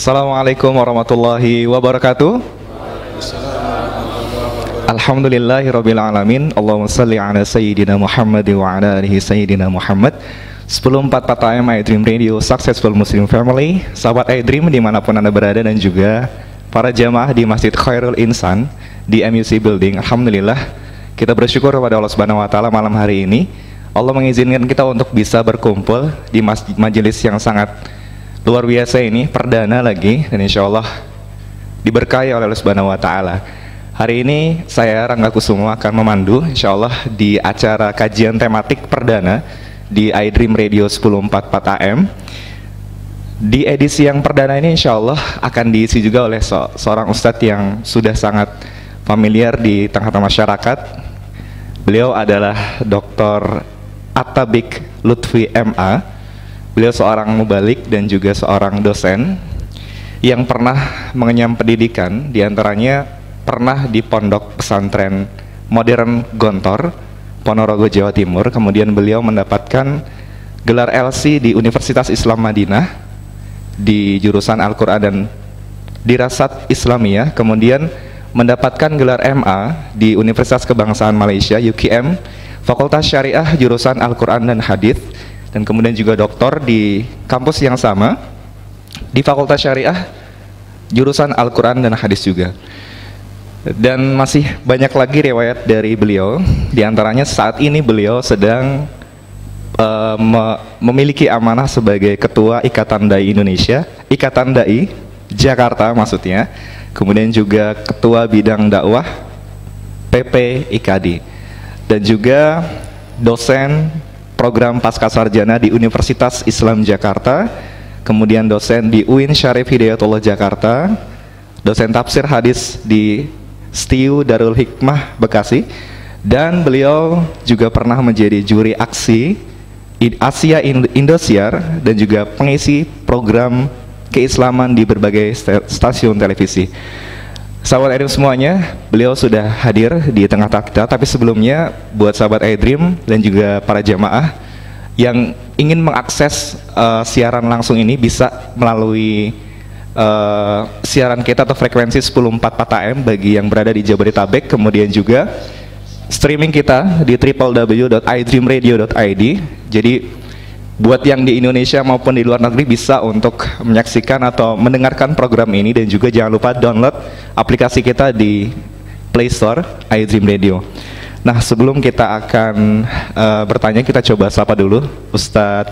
Assalamualaikum warahmatullahi wabarakatuh. Alhamdulillahirrabbilalamin. Allahumma salli ala Sayyidina Muhammad wa ala alihi Sayyidina Muhammad. 1044 AM iDream Radio, Successful Muslim Family. Sahabat iDream dimanapun Anda berada, dan juga para jamaah di Masjid Khairul Insan di MUC Building. Alhamdulillah, kita bersyukur kepada Allah Subhanahu wa Ta'ala malam hari ini Allah mengizinkan kita untuk bisa berkumpul di majelis yang sangat luar biasa ini, perdana lagi, dan insya Allah diberkahi oleh Allah Subhanahu wa Ta'ala. Hari ini saya Rangga Kusumo akan memandu insya Allah di acara kajian tematik perdana di iDream Radio 1044 AM. Di edisi yang perdana ini insya Allah akan diisi juga oleh seorang ustadz yang sudah sangat familiar di tengah-tengah masyarakat. Beliau adalah Dr. Attabik Lutfi MA. Beliau seorang mubalik dan juga seorang dosen yang pernah mengenyam pendidikan, diantaranya pernah di Pondok Pesantren Modern Gontor, Ponorogo, Jawa Timur. Kemudian beliau mendapatkan gelar LC di Universitas Islam Madinah di jurusan Al-Quran dan Dirasat Islamiyah. Kemudian mendapatkan gelar MA di Universitas Kebangsaan Malaysia UKM, Fakultas Syariah jurusan Al-Quran dan Hadith. Dan kemudian juga doktor di kampus yang sama di Fakultas Syariah jurusan Al-Quran dan Hadis juga. Dan masih banyak lagi riwayat dari beliau. Di antaranya saat ini beliau sedang memiliki amanah sebagai Ketua Ikatan Dai Indonesia, Ikatan Dai Jakarta maksudnya. Kemudian juga Ketua Bidang Dakwah PP IKADI, dan juga dosen program Pascasarjana di Universitas Islam Jakarta, kemudian dosen di UIN Syarif Hidayatullah Jakarta, dosen tafsir hadis di STIU Darul Hikmah Bekasi, dan beliau juga pernah menjadi juri aksi Asia Indosiar dan juga pengisi program keislaman di berbagai stasiun televisi. Sahabat iDream semuanya, beliau sudah hadir di tengah-tengah kita. Tapi sebelumnya, buat sahabat iDream dan juga para jamaah yang ingin mengakses siaran langsung ini, bisa melalui siaran kita atau frekuensi 1044 AM bagi yang berada di Jabodetabek. Kemudian juga streaming kita di www.idreamradio.id. Jadi buat yang di Indonesia maupun di luar negeri bisa untuk menyaksikan atau mendengarkan program ini. Dan juga jangan lupa download aplikasi kita di Play Store iDream Radio. Nah, sebelum kita akan bertanya, kita coba sapa dulu Ustadz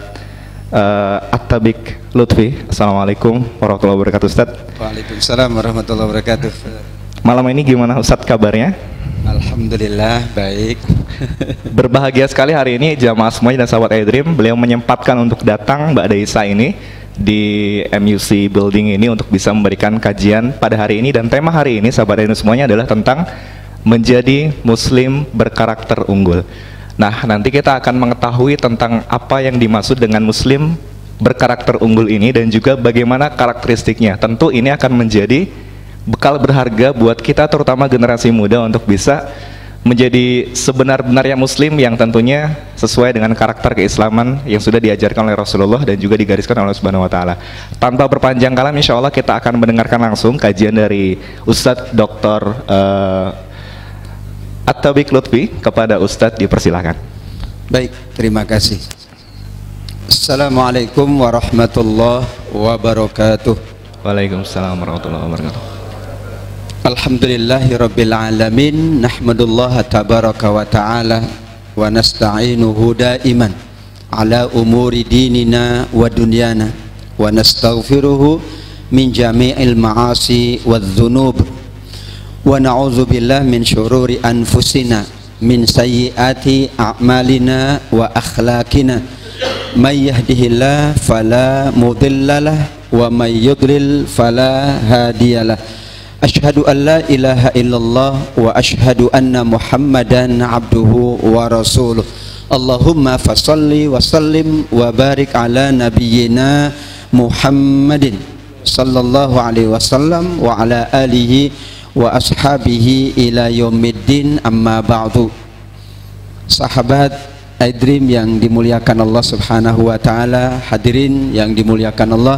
Attabik Lutfi. Assalamualaikum warahmatullahi wabarakatuh, Ustadz. Waalaikumsalam warahmatullahi wabarakatuh. Malam ini gimana Ustadz kabarnya? Alhamdulillah baik. Berbahagia sekali hari ini jamaah semuanya dan sahabat iDream. Beliau menyempatkan untuk datang Mbak Daisa ini di MUC Building ini untuk bisa memberikan kajian pada hari ini. Dan tema hari ini sahabat iDream semuanya adalah tentang menjadi muslim berkarakter unggul. Nah, nanti kita akan mengetahui tentang apa yang dimaksud dengan muslim berkarakter unggul ini dan juga bagaimana karakteristiknya. Tentu ini akan menjadi bekal berharga buat kita, terutama generasi muda, untuk bisa menjadi sebenar-benarnya muslim yang tentunya sesuai dengan karakter keislaman yang sudah diajarkan oleh Rasulullah dan juga digariskan oleh Allah Subhanahu wa Ta'ala. Tanpa berpanjang kalam, insya Allah kita akan mendengarkan langsung kajian dari Ustadz Dr. Attabik Lutfi. Kepada Ustadz dipersilahkan. Baik, terima kasih. Assalamualaikum warahmatullahi wabarakatuh. Waalaikumsalam warahmatullahi wabarakatuh. Alhamdulillahi rabbil alamin, nahmadullah tabaraka wa ta'ala wa nasta'inuhu daiman ala umuri dinina wa dunyana wa nastaghfiruhu min jami'il ma'asi wa dhunub wa na'udzu billah min syururi anfusina min sayyiati a'malina wa akhlaqina may yahdihillah fala mudhillalah wa may yudlil fala hadiyalah. Asyhadu an la ilaha illallah wa asyhadu anna Muhammadan abduhu wa rasuluh. Allahumma fasalli wa sallim wa barik ala nabiyyina Muhammadin sallallahu alaihi wasallam wa ala alihi wa ashabihi ila yaumiddin, amma ba'du. Sahabat iDream yang dimuliakan Allah Subhanahu wa Ta'ala, hadirin yang dimuliakan Allah,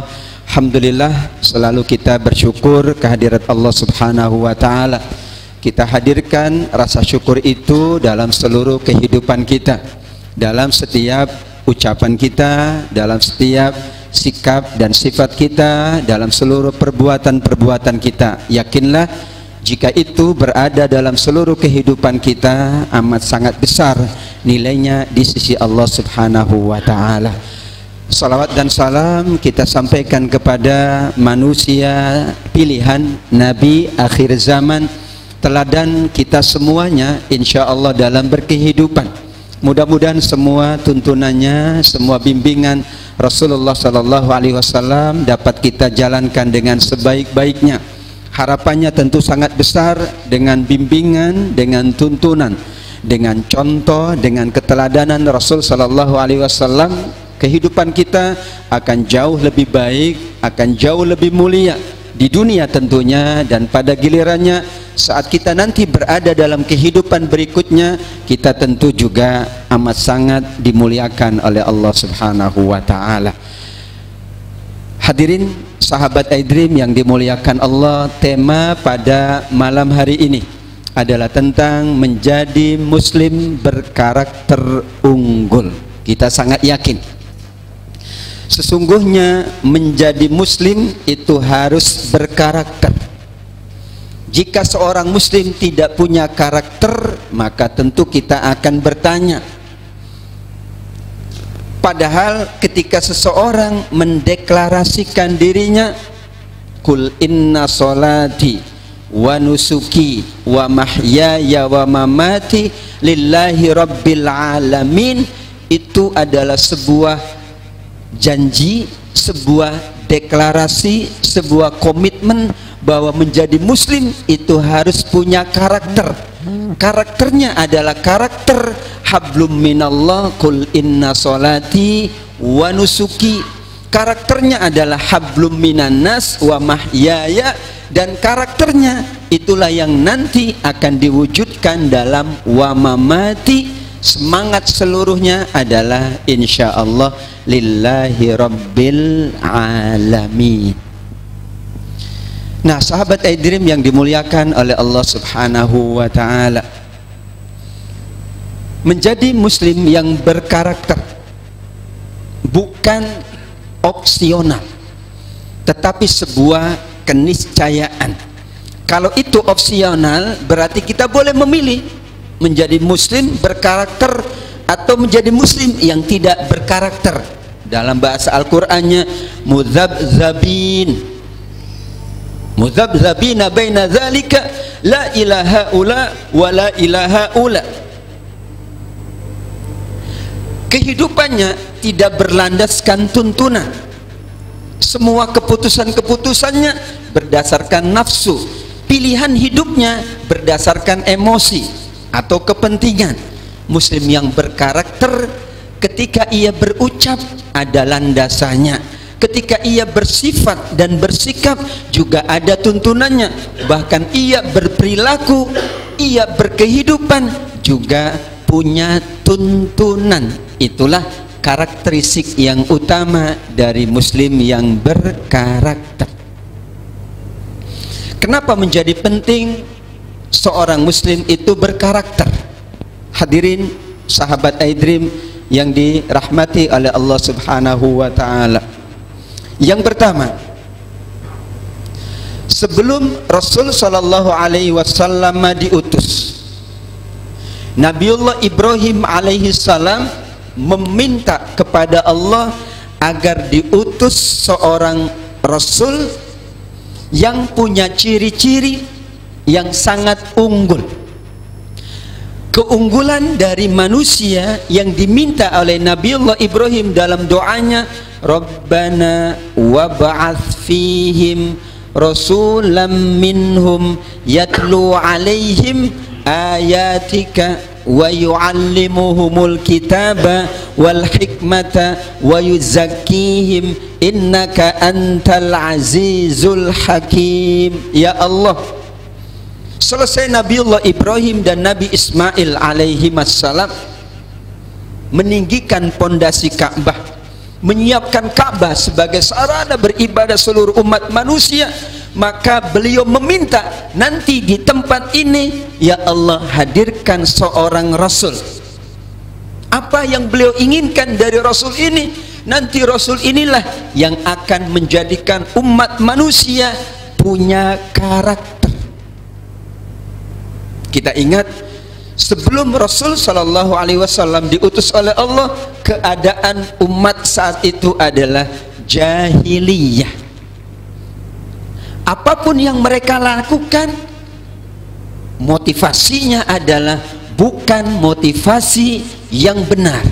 Alhamdulillah, selalu kita bersyukur kehadirat Allah Subhanahu wa taala. Kita hadirkan rasa syukur itu dalam seluruh kehidupan kita, dalam setiap ucapan kita, dalam setiap sikap dan sifat kita, dalam seluruh perbuatan-perbuatan kita. Yakinlah jika itu berada dalam seluruh kehidupan kita, amat sangat besar nilainya di sisi Allah Subhanahu wa taala. Salawat dan salam kita sampaikan kepada manusia pilihan, Nabi akhir zaman, teladan kita semuanya insyaallah dalam berkehidupan. Mudah-mudahan semua tuntunannya, semua bimbingan Rasulullah sallallahu alaihi wasallam dapat kita jalankan dengan sebaik-baiknya. Harapannya tentu sangat besar dengan bimbingan, dengan tuntunan, dengan contoh, dengan keteladanan Rasul sallallahu alaihi wasallam. Kehidupan kita akan jauh lebih baik, akan jauh lebih mulia di dunia tentunya, dan pada gilirannya saat kita nanti berada dalam kehidupan berikutnya, kita tentu juga amat sangat dimuliakan oleh Allah Subhanahu wa taala. Hadirin sahabat iDream yang dimuliakan Allah, tema pada malam hari ini adalah tentang menjadi muslim berkarakter unggul. Kita sangat yakin sesungguhnya menjadi muslim itu harus berkarakter. Jika seorang muslim tidak punya karakter, maka tentu kita akan bertanya. Padahal ketika seseorang mendeklarasikan dirinya, kul inna solati wa nusuki wa mahyaya wa mamati lillahi rabbil alamin, itu adalah sebuah janji, sebuah deklarasi, sebuah komitmen bahwa menjadi muslim itu harus punya karakter. Karakternya adalah karakter hablum minallah, kul inna solati wa nusuki. Karakternya adalah hablum minannas wa mahyaya, dan karakternya itulah yang nanti akan diwujudkan dalam wa mamati. Semangat seluruhnya adalah insyaallah lillahi rabbil alamin. Nah, sahabat iDream yang dimuliakan oleh Allah Subhanahu wa taala, menjadi muslim yang berkarakter bukan opsional, tetapi sebuah keniscayaan. Kalau itu opsional, berarti kita boleh memilih menjadi muslim berkarakter atau menjadi muslim yang tidak berkarakter. Dalam bahasa Al-Qur'annya mudzabzabina baina dzalika la ilaha ula wa la ilaha ula. Kehidupannya tidak berlandaskan tuntunan. Semua keputusan-keputusannya berdasarkan nafsu. Pilihan hidupnya berdasarkan emosi atau kepentingan. Muslim yang berkarakter, ketika ia berucap ada landasannya, ketika ia bersifat dan bersikap juga ada tuntunannya, bahkan ia berperilaku, ia berkehidupan juga punya tuntunan. Itulah karakteristik yang utama dari muslim yang berkarakter. Kenapa menjadi penting seorang muslim itu berkarakter? Hadirin sahabat iDream yang dirahmati oleh Allah Subhanahu wa taala. Yang pertama, sebelum Rasul sallallahu alaihi wasallam diutus, Nabiullah Ibrahim alaihi salam meminta kepada Allah agar diutus seorang rasul yang punya ciri-ciri yang sangat unggul. Keunggulan dari manusia yang diminta oleh Nabiullah Ibrahim dalam doanya, Rabbana wab'ats fihim rasulam minhum yatlu alaihim ayatika wa yu'allimuhumul kitaba wal hikmata wa yuzakkihim innaka antal azizul hakim. Ya Allah, selesai Nabiullah Ibrahim dan Nabi Ismail alaihi wassalam meninggikan pondasi Ka'bah, menyiapkan Ka'bah sebagai sarana beribadah seluruh umat manusia, maka beliau meminta nanti di tempat ini, ya Allah, hadirkan seorang Rasul. Apa yang beliau inginkan dari Rasul ini? Nanti Rasul inilah yang akan menjadikan umat manusia punya karakter. Kita ingat, sebelum Rasul Shallallahu Alaihi Wasallam diutus oleh Allah, keadaan umat saat itu adalah jahiliyah. Apapun yang mereka lakukan, motivasinya adalah bukan motivasi yang benar.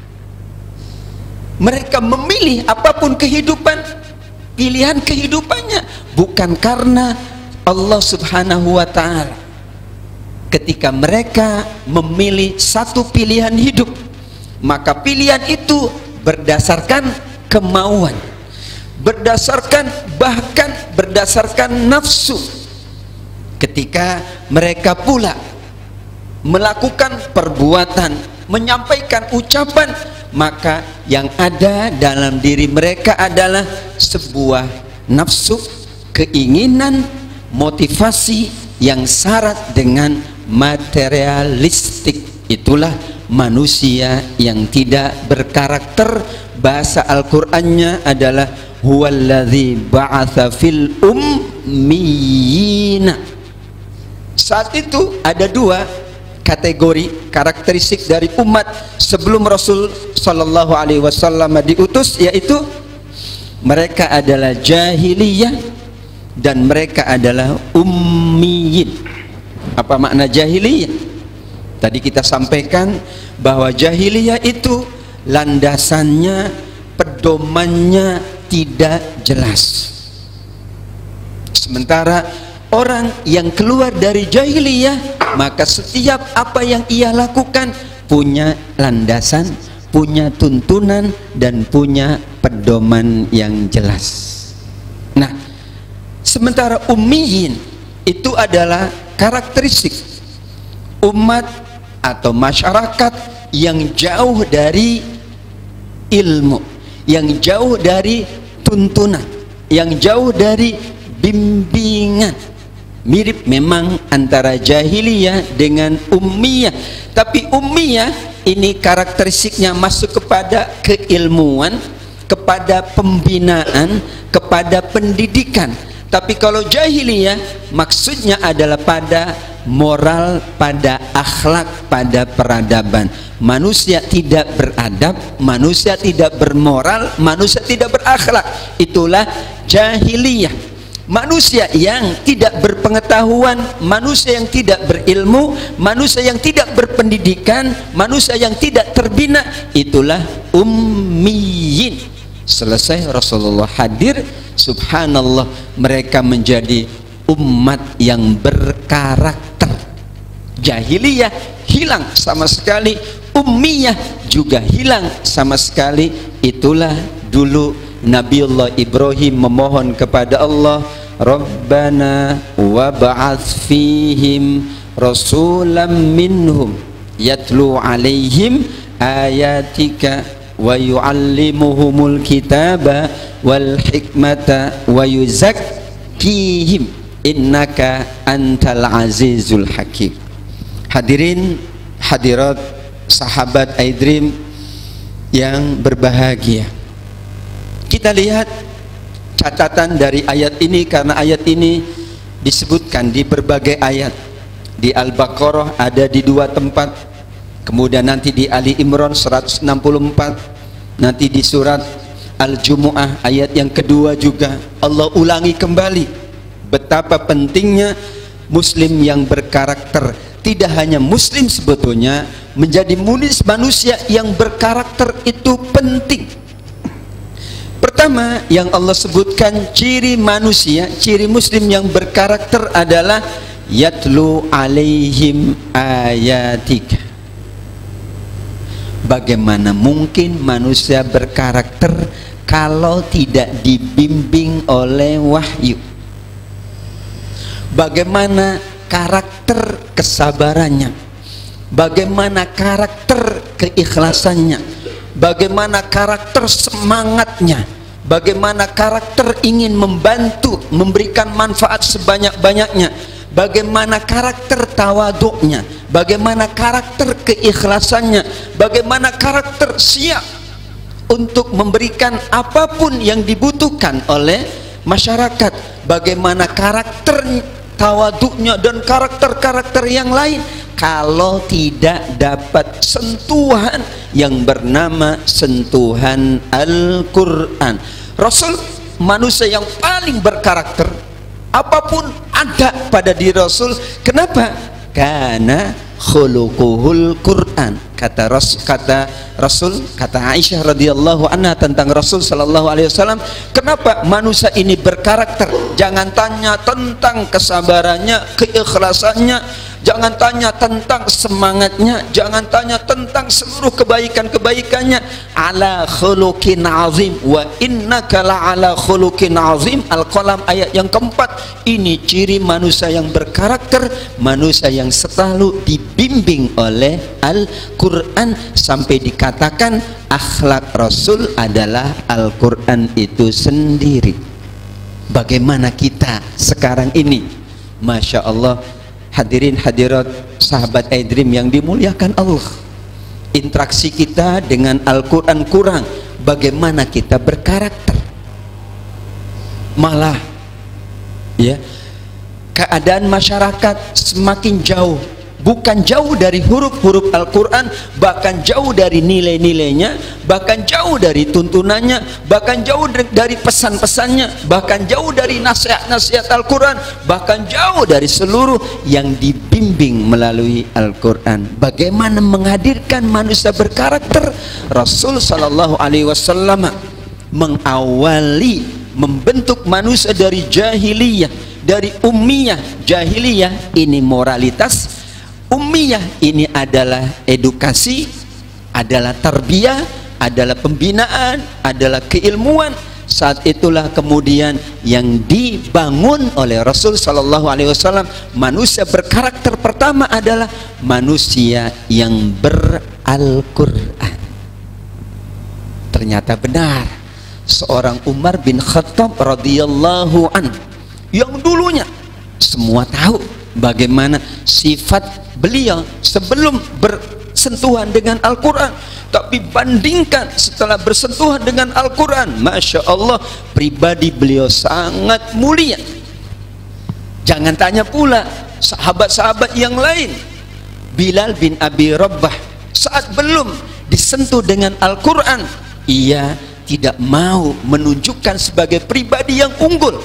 Mereka memilih apapun kehidupan, pilihan kehidupannya bukan karena Allah Subhanahu wa Ta'ala. Ketika mereka memilih satu pilihan hidup, maka pilihan itu berdasarkan kemauan, bahkan berdasarkan nafsu. Ketika mereka pula melakukan perbuatan, menyampaikan ucapan, maka yang ada dalam diri mereka adalah sebuah nafsu, keinginan, motivasi yang syarat dengan materialistik. Itulah manusia yang tidak berkarakter. Bahasa Al-Qur'annya adalah huwallazi ba'atsa fil ummiyina. Saat itu ada dua kategori karakteristik dari umat sebelum Rasul Sallallahu Alaihi Wasallam diutus, yaitu mereka adalah jahiliyah dan mereka adalah ummiyin. Apa makna jahiliyah? Tadi kita sampaikan bahwa jahiliyah itu landasannya, pedomannya tidak jelas. Sementara orang yang keluar dari jahiliyah, maka setiap apa yang ia lakukan punya landasan, punya tuntunan, dan punya pedoman yang jelas. Nah, sementara ummiyin itu adalah karakteristik umat atau masyarakat yang jauh dari ilmu, yang jauh dari tuntunan, yang jauh dari bimbingan. Mirip memang antara jahiliyah dengan ummiyah, tapi ummiyah ini karakteristiknya masuk kepada keilmuan, kepada pembinaan, kepada pendidikan. Tapi kalau jahiliyah maksudnya adalah pada moral, pada akhlak, pada peradaban. Manusia tidak beradab, manusia tidak bermoral, manusia tidak berakhlak. Itulah jahiliyah. Manusia yang tidak berpengetahuan, manusia yang tidak berilmu, manusia yang tidak berpendidikan, manusia yang tidak terbina, itulah ummiyin. Selesai Rasulullah hadir, subhanallah, mereka menjadi umat yang berkarakter. Jahiliyah hilang sama sekali, ummiyah juga hilang sama sekali. Itulah dulu Nabiullah Ibrahim memohon kepada Allah, Rabbana wa ba'ats fihim rasulam minhum yatlu alaihim ayatika wa yu'allimuhumul kitaba wal hikmata wa yuzakkihim innaka antal azizul hakim. Hadirin hadirat sahabat iDream yang berbahagia, kita lihat catatan dari ayat ini, karena ayat ini disebutkan di berbagai ayat. Di Al-Baqarah ada di 2 tempat, kemudian nanti di Ali Imran 164, nanti di surat Al-Jumu'ah ayat yang kedua juga Allah ulangi kembali betapa pentingnya muslim yang berkarakter. Tidak hanya muslim, sebetulnya menjadi manusia yang berkarakter itu penting. Pertama yang Allah sebutkan ciri manusia, ciri muslim yang berkarakter adalah yatlu alaihim ayatika. Bagaimana mungkin manusia berkarakter kalau tidak dibimbing oleh wahyu? Bagaimana karakter kesabarannya? Bagaimana karakter keikhlasannya? bagaimana karakter semangatnya, bagaimana karakter ingin membantu, memberikan manfaat sebanyak-banyaknya, bagaimana karakter tawaduknya, bagaimana karakter keikhlasannya, bagaimana karakter siap untuk memberikan apapun yang dibutuhkan oleh masyarakat, bagaimana karakter tawaduknya dan karakter-karakter yang lain. Kalau tidak dapat sentuhan yang bernama sentuhan Al-Quran, Rasul manusia yang paling berkarakter, apapun ada pada diri Rasul. Kenapa? Karena khuluquhul Quran. Kata Rasul, kata Aisyah radhiyallahu anha tentang Rasul sallallahu alaihi wasallam, kenapa manusia ini berkarakter? Jangan tanya tentang kesabarannya, keikhlasannya, jangan tanya tentang semangatnya, jangan tanya tentang seluruh kebaikan-kebaikannya. Ala khuluqin azim wa innaka la ala khuluqin azim. Al-Qalam ayat yang keempat. Ini ciri manusia yang berkarakter, manusia yang selalu dibimbing oleh Al-Quran, sampai dikatakan akhlak Rasul adalah Al-Quran itu sendiri. Bagaimana kita sekarang ini? Masya Allah, hadirin hadirat sahabat iDream yang dimuliakan Allah, interaksi kita dengan Al-Quran kurang. Bagaimana kita berkarakter? Malah ya, keadaan masyarakat semakin jauh, bukan jauh dari huruf-huruf Al-Quran, bahkan jauh dari nilai-nilainya, bahkan jauh dari tuntunannya, bahkan jauh dari pesan-pesannya, bahkan jauh dari nasihat-nasihat Al-Quran, bahkan jauh dari seluruh yang dibimbing melalui Al-Quran. Bagaimana menghadirkan manusia berkarakter? Rasul sallallahu alaihi wasallam mengawali membentuk manusia dari jahiliyah, dari ummiyah. Jahiliyah ini moralitas, ummiyah ini adalah edukasi, adalah tarbiyah, adalah pembinaan, adalah keilmuan. Saat itulah kemudian yang dibangun oleh Rasul sallallahu alaihi wasallam. Manusia berkarakter pertama adalah manusia yang ber-Al-Quran. Ternyata benar, seorang Umar bin Khattab radhiyallahu an, yang dulunya semua tahu bagaimana sifat beliau sebelum bersentuhan dengan Al-Quran, tapi bandingkan setelah bersentuhan dengan Al-Quran, Masya Allah, pribadi beliau sangat mulia. Jangan tanya pula sahabat-sahabat yang lain. Bilal bin Abi Rabah saat belum disentuh dengan Al-Quran, ia tidak mau menunjukkan sebagai pribadi yang unggul,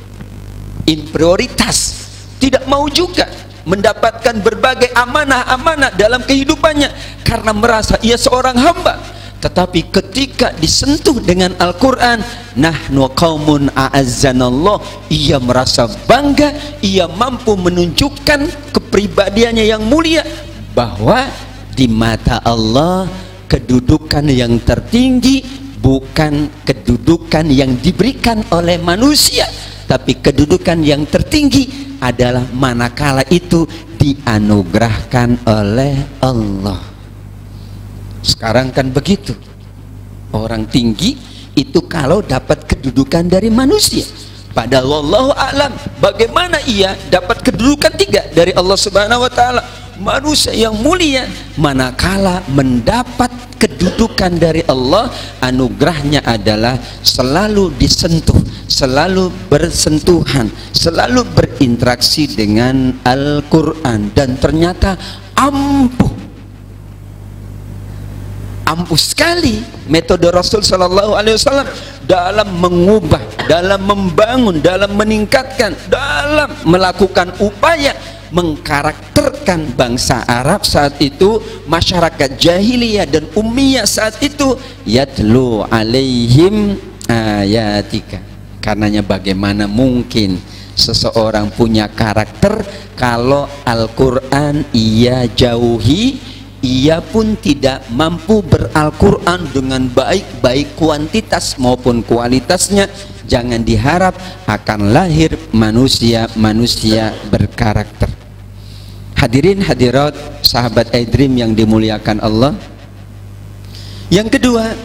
prioritas, tidak mau juga mendapatkan berbagai amanah-amanah dalam kehidupannya karena merasa ia seorang hamba. Tetapi ketika disentuh dengan Al-Quran, nahnu qaumun a'azzanallah, ia merasa bangga, ia mampu menunjukkan kepribadiannya yang mulia, bahwa di mata Allah kedudukan yang tertinggi bukan kedudukan yang diberikan oleh manusia, tapi kedudukan yang tertinggi adalah manakala itu dianugerahkan oleh Allah. Sekarang kan begitu, orang tinggi itu kalau dapat kedudukan dari manusia. Padahal wallahu a'lam bagaimana ia dapat kedudukan tiga dari Allah Subhanahu wa taala. Manusia yang mulia manakala mendapat kedudukan dari Allah, anugerahnya adalah selalu disentuh, selalu bersentuhan, selalu berinteraksi dengan Al-Quran. Dan ternyata ampuh sekali metode Rasul sallallahu alaihi wasallam dalam mengubah, dalam membangun, dalam meningkatkan, dalam melakukan upaya mengkarakterkan bangsa Arab saat itu, masyarakat jahiliyah dan ummiyah saat itu. Yatlu alaihim ayatika. Karenanya bagaimana mungkin seseorang punya karakter kalau Al-Quran ia jauhi, ia pun tidak mampu ber-Al-Quran dengan baik, baik kuantitas maupun kualitasnya. Jangan diharap akan lahir manusia-manusia berkarakter. Hadirin hadirat sahabat iDream yang dimuliakan Allah, Yang kedua,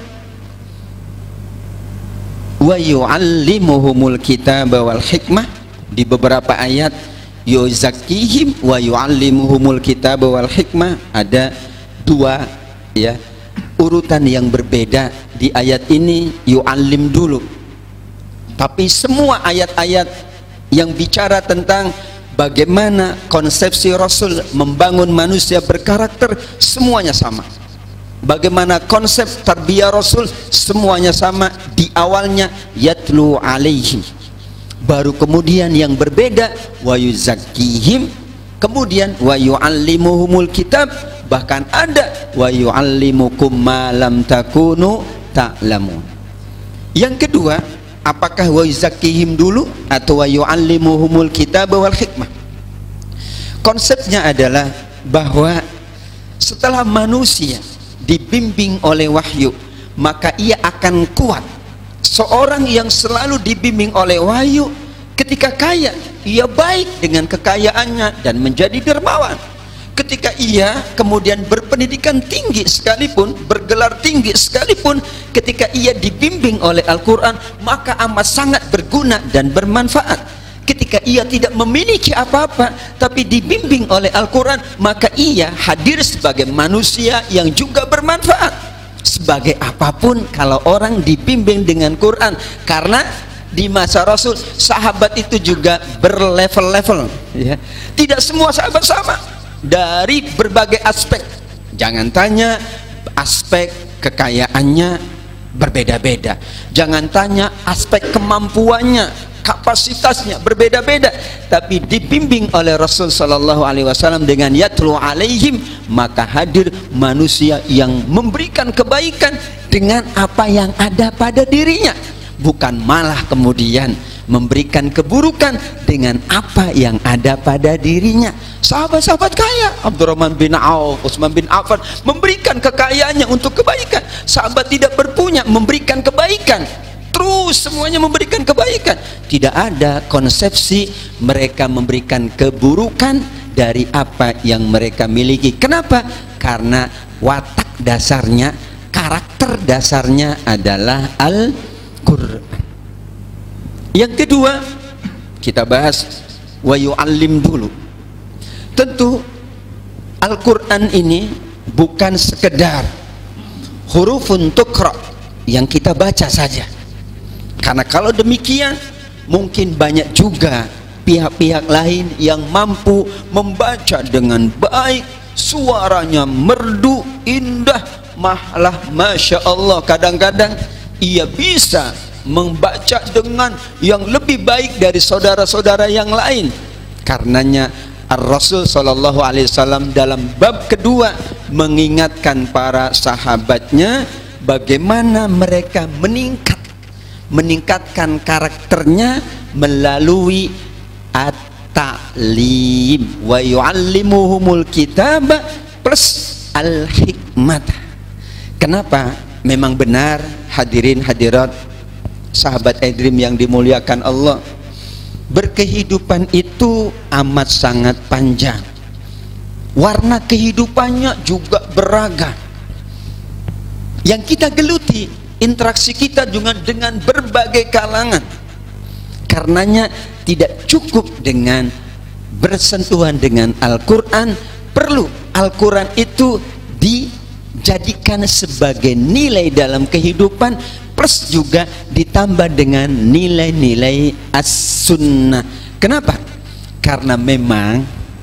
wa yu'allimuhumul kitaba wal hikmah. Di beberapa ayat yuzakkihim wa yu'allimuhumul kitaba wal hikmah, ada dua ya urutan yang berbeda. Di ayat ini yu'allim dulu, tapi semua ayat-ayat yang bicara tentang bagaimana konsepsi Rasul membangun manusia berkarakter semuanya sama. Bagaimana konsep tarbiyah Rasul semuanya sama. Di awalnya yatlu alaihim, baru kemudian yang berbeda wa yuzakkihim, kemudian wa yu'allimuhumul kitab, bahkan ada wa yu'allimukum ma lam takunu ta'lamun. Yang kedua, apakah wa yuzakkihim dulu atau wa yu'allimuhumul kitab wal hikmah? Konsepnya adalah bahwa setelah manusia dibimbing oleh wahyu, maka ia akan kuat. Seorang yang selalu dibimbing oleh wahyu, ketika kaya ia baik dengan kekayaannya dan menjadi dermawan. Ketika ia kemudian berpendidikan tinggi sekalipun, bergelar tinggi sekalipun, ketika ia dibimbing oleh Al-Quran, maka amat sangat berguna dan bermanfaat. Ketika ia tidak memiliki apa-apa tapi dibimbing oleh Al-Quran, maka ia hadir sebagai manusia yang juga bermanfaat. Sebagai apapun kalau orang dibimbing dengan Quran, karena di masa Rasul sahabat itu juga berlevel-level ya. Tidak semua sahabat sama dari berbagai aspek. Jangan tanya aspek kekayaannya berbeda-beda, jangan tanya aspek kemampuannya, kapasitasnya berbeda-beda, tapi dibimbing oleh Rasul sallallahu alaihi wasallam dengan yatlu alaihim, maka hadir manusia yang memberikan kebaikan dengan apa yang ada pada dirinya, bukan malah kemudian memberikan keburukan dengan apa yang ada pada dirinya. Sahabat-sahabat kaya, Abdurrahman bin Auf, Utsman bin Affan, memberikan kekayaannya untuk kebaikan. Sahabat tidak berpunya, memberikan kebaikan. Terus semuanya memberikan kebaikan. Tidak ada konsepsi mereka memberikan keburukan dari apa yang mereka miliki. Kenapa? Karena watak dasarnya, karakter dasarnya adalah Al-Quran. Yang kedua, kita bahas wa yu'allim dulu. Tentu Al-Quran ini bukan sekedar hurufun tuqra yang kita baca saja. Karena kalau demikian mungkin banyak juga pihak-pihak lain yang mampu membaca dengan baik, suaranya merdu, indah, malah Masya Allah, kadang-kadang ia bisa membaca dengan yang lebih baik dari saudara-saudara yang lain. Karenanya Ar-Rasul sallallahu alaihi wasallam dalam bab kedua mengingatkan para sahabatnya bagaimana mereka meningkatkan karakternya melalui at-ta'lim wa yu'allimuhumul kitaba plus al-hikmah. Kenapa? Memang benar hadirin hadirat sahabat iDream yang dimuliakan Allah, berkehidupan itu amat sangat panjang, warna kehidupannya juga beragam. Yang kita geluti, interaksi kita juga dengan berbagai kalangan. Karenanya tidak cukup dengan bersentuhan dengan Al-Quran, perlu Al-Quran itu dijadikan sebagai nilai dalam kehidupan, plus juga ditambah dengan nilai-nilai as-sunnah. Kenapa? Karena memang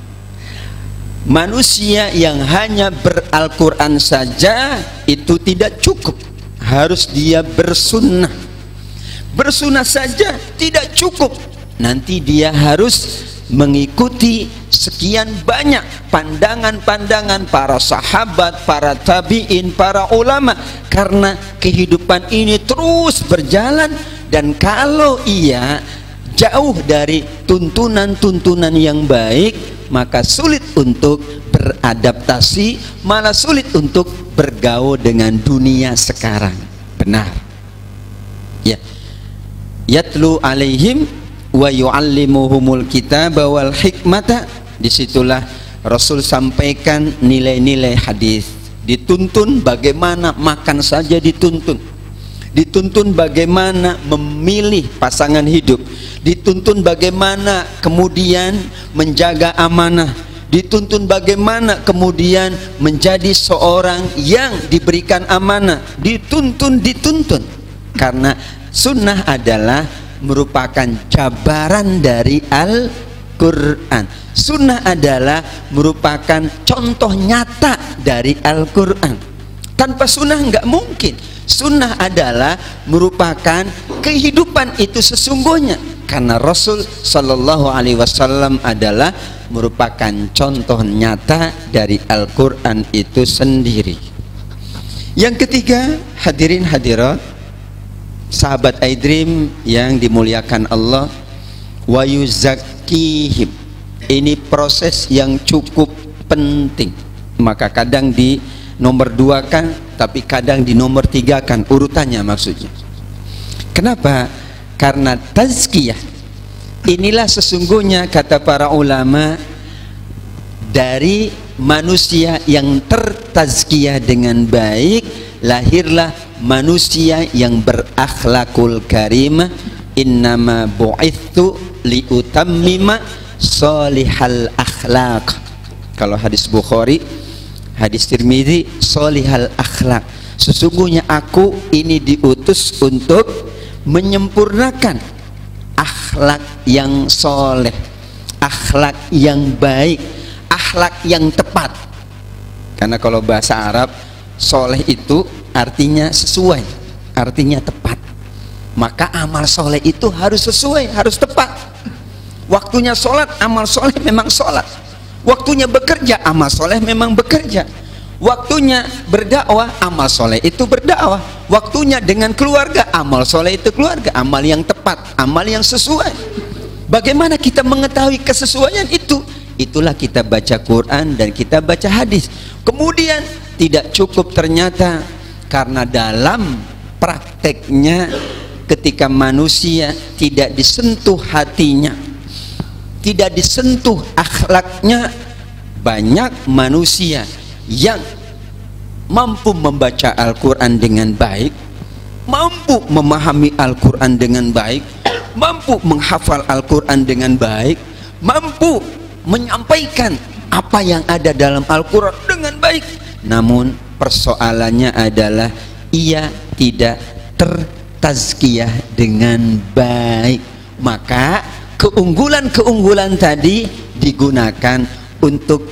manusia yang hanya ber-Al-Quran saja itu tidak cukup, harus dia bersunnah. Bersunnah saja tidak cukup, nanti dia harus mengikuti sekian banyak pandangan-pandangan para sahabat, para tabi'in, para ulama. Karena kehidupan ini terus berjalan, dan kalau ia jauh dari tuntunan-tuntunan yang baik, maka sulit untuk beradaptasi, malah sulit untuk bergaul dengan dunia sekarang. Benar ya. Yatlu alaihim wa yu'allimuhumul kitaba wal hikmata. Disitulah Rasul sampaikan nilai-nilai hadis Dituntun bagaimana makan saja dituntun. Dituntun bagaimana memilih pasangan hidup. Dituntun bagaimana kemudian menjaga amanah. Dituntun bagaimana kemudian menjadi seorang yang diberikan amanah. Dituntun. Karena sunnah adalah merupakan jabaran dari Al-Quran. Sunnah adalah merupakan contoh nyata dari Al-Quran. Tanpa sunnah nggak mungkin. Sunnah adalah merupakan kehidupan itu sesungguhnya, karena Rasul Shallallahu Alaihi Wasallam adalah merupakan contoh nyata dari Al-Quran itu sendiri. Yang ketiga, hadirin hadirat, sahabat iDream yang dimuliakan Allah, wa yuzakkihim. Ini proses yang cukup penting. Maka kadang di nomor 2 kan, tapi kadang di nomor 3 kan, urutannya maksudnya. Kenapa? Karena tazkiyah inilah sesungguhnya, kata para ulama, dari manusia yang tertazkiyah dengan baik lahirlah manusia yang berakhlakul karimah. Innama bu'ithu liutammima solihal akhlak. Kalau hadis Bukhari, hadis Tirmidzi, solihal akhlak. Sesungguhnya aku ini diutus untuk menyempurnakan akhlak yang soleh, akhlak yang baik, akhlak yang tepat. Karena kalau bahasa Arab, soleh itu artinya sesuai, artinya tepat. Maka amal soleh itu harus sesuai, harus tepat. Waktunya sholat, amal soleh memang sholat. Waktunya bekerja, amal soleh memang bekerja. Waktunya berdakwah, amal soleh itu berdakwah. Waktunya dengan keluarga, amal soleh itu keluarga. Amal yang tepat, amal yang sesuai. Bagaimana kita mengetahui kesesuaian itu? Itulah kita baca Quran dan kita baca hadis. Kemudian tidak cukup ternyata, karena dalam prakteknya ketika manusia tidak disentuh hatinya, tidak disentuh akhlaknya, banyak manusia yang mampu membaca Al-Quran dengan baik, mampu memahami Al-Quran dengan baik, mampu menghafal Al-Quran dengan baik, mampu menyampaikan apa yang ada dalam Al-Quran dengan baik. Namun persoalannya adalah ia tidak tertazkiyah dengan baik. Maka keunggulan-keunggulan tadi digunakan untuk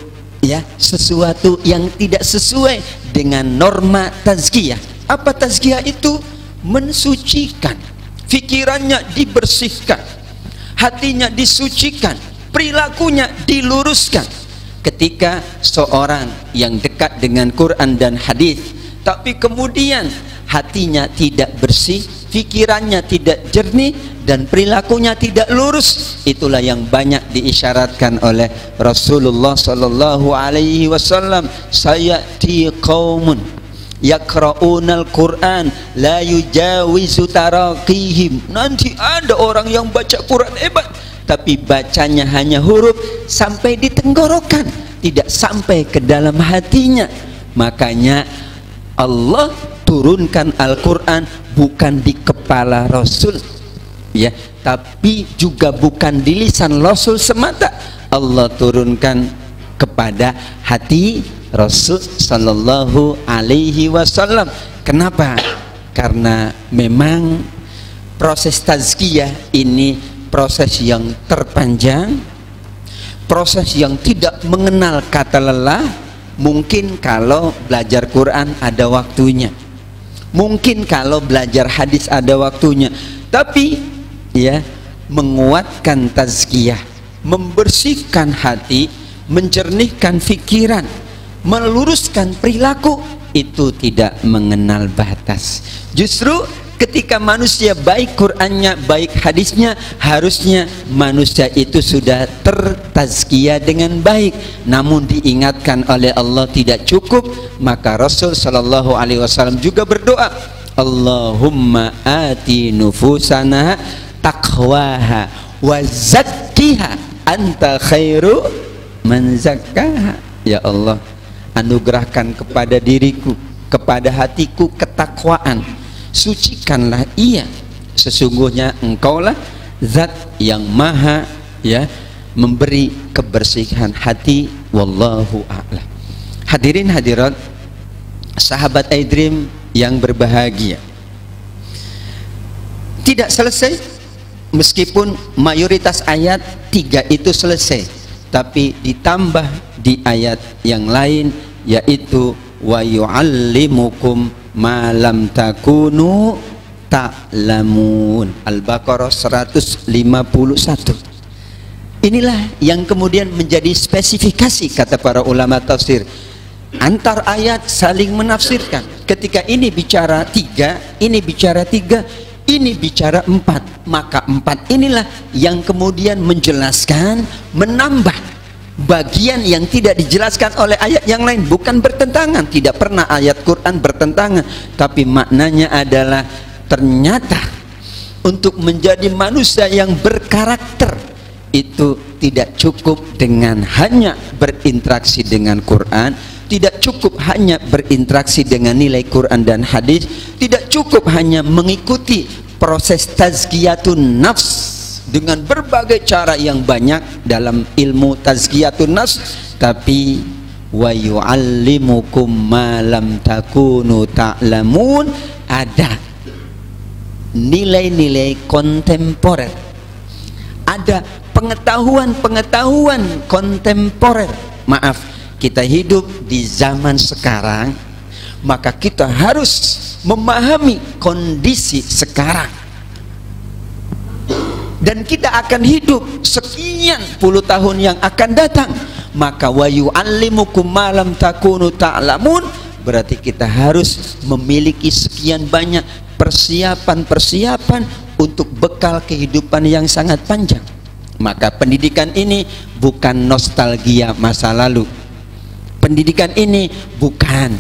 sesuatu yang tidak sesuai dengan norma tazkiyah. Apa tazkiyah itu? Mensucikan, pikirannya dibersihkan, hatinya disucikan, perilakunya diluruskan. Ketika seorang yang dekat dengan Quran dan hadis, tapi kemudian hatinya tidak bersih, pikirannya tidak jernih, dan perilakunya tidak lurus, itulah yang banyak diisyaratkan oleh Rasulullah sallallahu alaihi wasallam. Sayati qaumun yaqra'unal Qur'an la yujawizu taraqihim. Nanti ada orang yang baca Quran hebat, tapi bacanya hanya huruf sampai di tenggorokan, tidak sampai ke dalam hatinya. Makanya Allah turunkan Al-Quran bukan di kepala Rasul, tapi juga bukan di lisan Rasul semata. Allah turunkan kepada hati Rasul sallallahu alaihi wasallam. Kenapa? Karena memang proses tazkiyah ini proses yang terpanjang, proses yang tidak mengenal kata lelah. Mungkin kalau belajar Quran ada waktunya, mungkin kalau belajar hadis ada waktunya, tapi menguatkan tazkiyah, membersihkan hati, menjernihkan pikiran, meluruskan perilaku, itu tidak mengenal batas. Justru ketika manusia baik Qur'annya, baik hadisnya, harusnya manusia itu sudah tertazkiyah dengan baik. Namun diingatkan oleh Allah tidak cukup, maka Rasul sallallahu alaihi wasallam juga berdoa, Allahumma ati nufusana taqwaha wa zakkiha anta khairu man zakkaha. Ya Allah, anugerahkan kepada diriku, kepada hatiku ketakwaan. Sucikanlah ia, sesungguhnya engkaulah zat yang maha memberi kebersihan hati. Wallahu a'lam. Hadirin hadirat, sahabat iDream yang berbahagia, tidak selesai meskipun mayoritas ayat 3 itu selesai, tapi ditambah di ayat yang lain, yaitu wa yu'allimukum ma lam takunu ta'lamun. Al-Baqarah 151. Inilah yang kemudian menjadi spesifikasi kata para ulama tafsir. Antar ayat saling menafsirkan. Ketika ini bicara 3, ini bicara 3, ini bicara 4, maka 4 inilah yang kemudian menjelaskan, menambah bagian yang tidak dijelaskan oleh ayat yang lain. Bukan bertentangan, tidak pernah ayat Quran bertentangan, tapi maknanya adalah ternyata untuk menjadi manusia yang berkarakter itu tidak cukup dengan hanya berinteraksi dengan Quran, tidak cukup hanya berinteraksi dengan nilai Quran dan hadis, tidak cukup hanya mengikuti proses tazkiyatun nafs dengan berbagai cara yang banyak dalam ilmu tazkiyatun nafs, tapi wa yu'allimukum ma lam takunu ta'lamun, ada nilai-nilai kontemporer, ada pengetahuan-pengetahuan kontemporer. Maaf, kita hidup di zaman sekarang, maka kita harus memahami kondisi sekarang, dan kita akan hidup sekian puluh tahun yang akan datang. Maka wa yu'allimukum ma lam takunu ta'lamun, berarti kita harus memiliki sekian banyak persiapan-persiapan untuk bekal kehidupan yang sangat panjang. Maka pendidikan ini bukan nostalgia masa lalu. Pendidikan ini bukan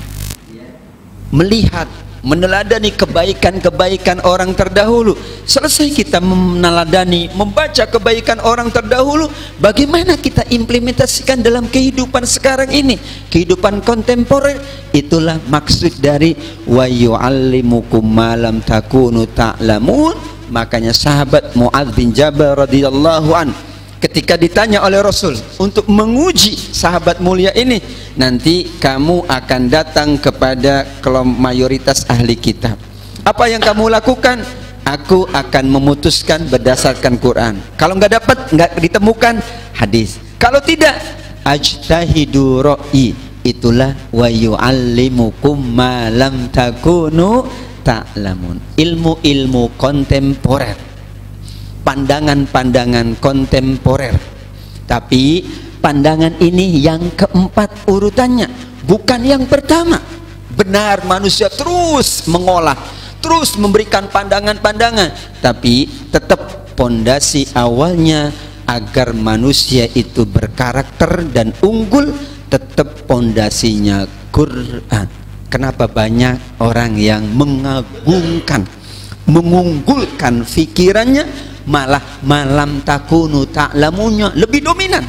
melihat, meneladani kebaikan-kebaikan orang terdahulu. Selesai kita meneladani, membaca kebaikan orang terdahulu, bagaimana kita implementasikan dalam kehidupan sekarang ini, kehidupan kontemporer. Itulah maksud dari wa yu'allimukum ma lam takunu ta'lamun. Makanya sahabat Mu'adz bin Jabal radhiyallahu an, ketika ditanya oleh Rasul untuk menguji sahabat mulia ini, nanti kamu akan datang kepada kelompok mayoritas ahli kitab, apa yang kamu lakukan? Aku akan memutuskan berdasarkan Quran. Kalau nggak dapat, nggak ditemukan, hadis. Kalau tidak, ajtahidu ra'i. Itulah wa yu'allimukum ma lam takunu ta'lamun. Ilmu-ilmu kontemporer, pandangan-pandangan kontemporer. Tapi pandangan ini yang keempat urutannya, bukan yang pertama. Benar, manusia terus mengolah, terus memberikan pandangan-pandangan, tapi tetap pondasi awalnya agar manusia itu berkarakter dan unggul, tetap pondasinya Quran. Kenapa banyak orang yang mengagungkan, mengunggulkan fikirannya, malah malam takunu ta'lamunnya lebih dominan?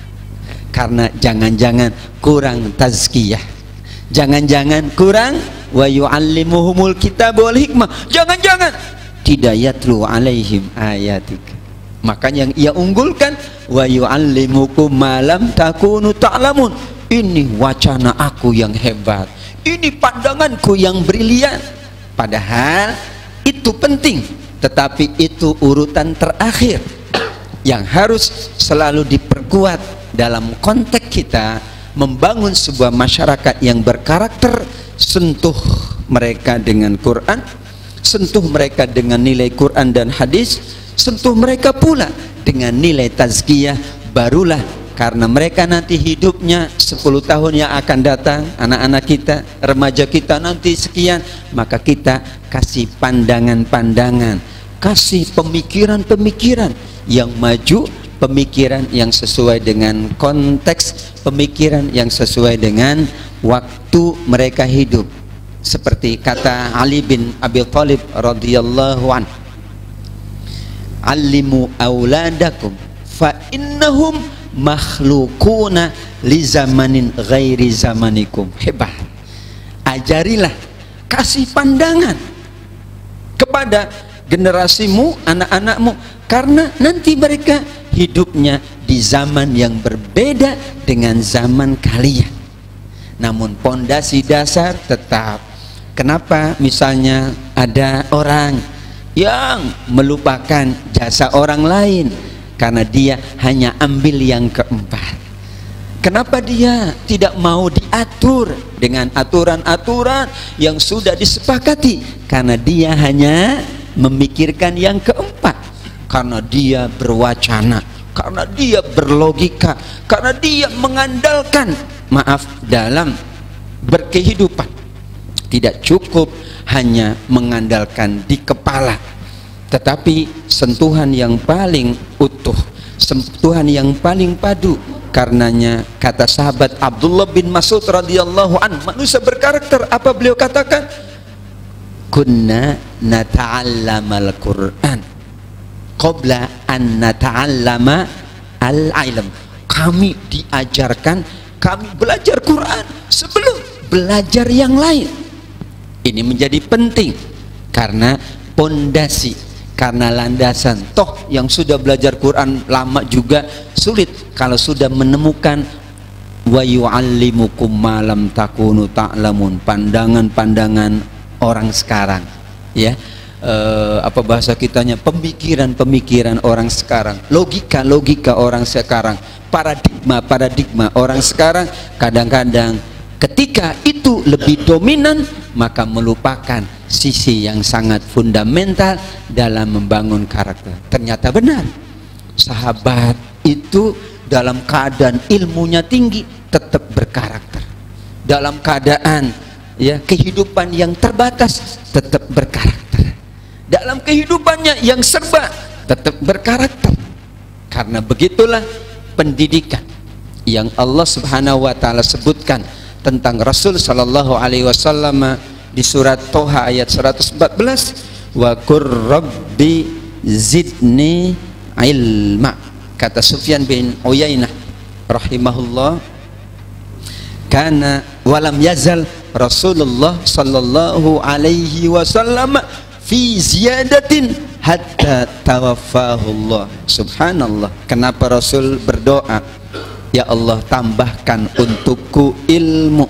Karena jangan-jangan kurang tazkiyah, jangan-jangan kurang wa yu'allimuhumul kitab wal hikmah, jangan-jangan tidak yatlu alaihim ayatik. Makanya yang ia unggulkan wa yu'allimukum ma lam takunu ta'lamun. Ini wacana aku yang hebat, ini pandanganku yang brilian. Padahal itu penting, tetapi itu urutan terakhir yang harus selalu diperkuat dalam konteks kita membangun sebuah masyarakat yang berkarakter. Sentuh mereka dengan Quran, sentuh mereka dengan nilai Quran dan hadis, sentuh mereka pula dengan nilai tazkiyah. Barulah, karena mereka nanti hidupnya 10 tahun yang akan datang, anak-anak kita, remaja kita nanti sekian, maka kita kasih pandangan-pandangan, kasih pemikiran-pemikiran yang maju, pemikiran yang sesuai dengan konteks, pemikiran yang sesuai dengan waktu mereka hidup. Seperti kata Ali bin Abi Thalib radhiyallahu an, "Allimu auladakum fa innahum makhlukuna li zamanin ghairi zamanikum. Hebat. Ajarilah, kasih pandangan kepada generasimu, anak-anakmu, karena nanti mereka hidupnya di zaman yang berbeda dengan zaman kalian. Namun pondasi dasar tetap. Kenapa misalnya ada orang yang melupakan jasa orang lain karena dia hanya ambil yang keempat? Kenapa dia tidak mau diatur dengan aturan-aturan yang sudah disepakati? Karena dia hanya memikirkan yang keempat. Karena dia berwacana, karena dia berlogika, karena dia mengandalkan, maaf, dalam berkehidupan tidak cukup hanya mengandalkan di kepala, tetapi sentuhan yang paling utuh, sentuhan yang paling padu. Karenanya kata sahabat Abdullah bin Mas'ud radhiyallahu anhu, manusia berkarakter, apa beliau katakan? Kunna nata'allamal Qur'an qabla an nata'allama al-ilm. Kami diajarkan, kami belajar Quran sebelum belajar yang lain. Ini menjadi penting karena pondasi, karena landasan. Toh yang sudah belajar Quran lama juga sulit kalau sudah menemukan wa yu'allimukum ma lam takunu ta'lamun, pandangan-pandangan orang sekarang, ya. Apa bahasa kitanya, pemikiran-pemikiran orang sekarang, logika-logika orang sekarang, paradigma orang sekarang. Kadang-kadang ketika itu lebih dominan, maka melupakan sisi yang sangat fundamental dalam membangun karakter. Ternyata benar, sahabat itu dalam keadaan ilmunya tinggi tetap berkarakter, dalam keadaan ya kehidupan yang terbatas tetap berkarakter, dalam kehidupannya yang serba tetap berkarakter. Karena begitulah pendidikan yang Allah Subhanahu wa taala sebutkan tentang Rasul sallallahu alaihi wasallam di surat Toha ayat 114, wa qur rabbi zidni ilma. Kata Sufyan bin Uyainah rahimahullah, kana walam yazal Rasulullah sallallahu alaihi wasallam fi ziyadatin hatta tawaffahullah. Subhanallah. Kenapa Rasul berdoa, ya Allah tambahkan untukku ilmu?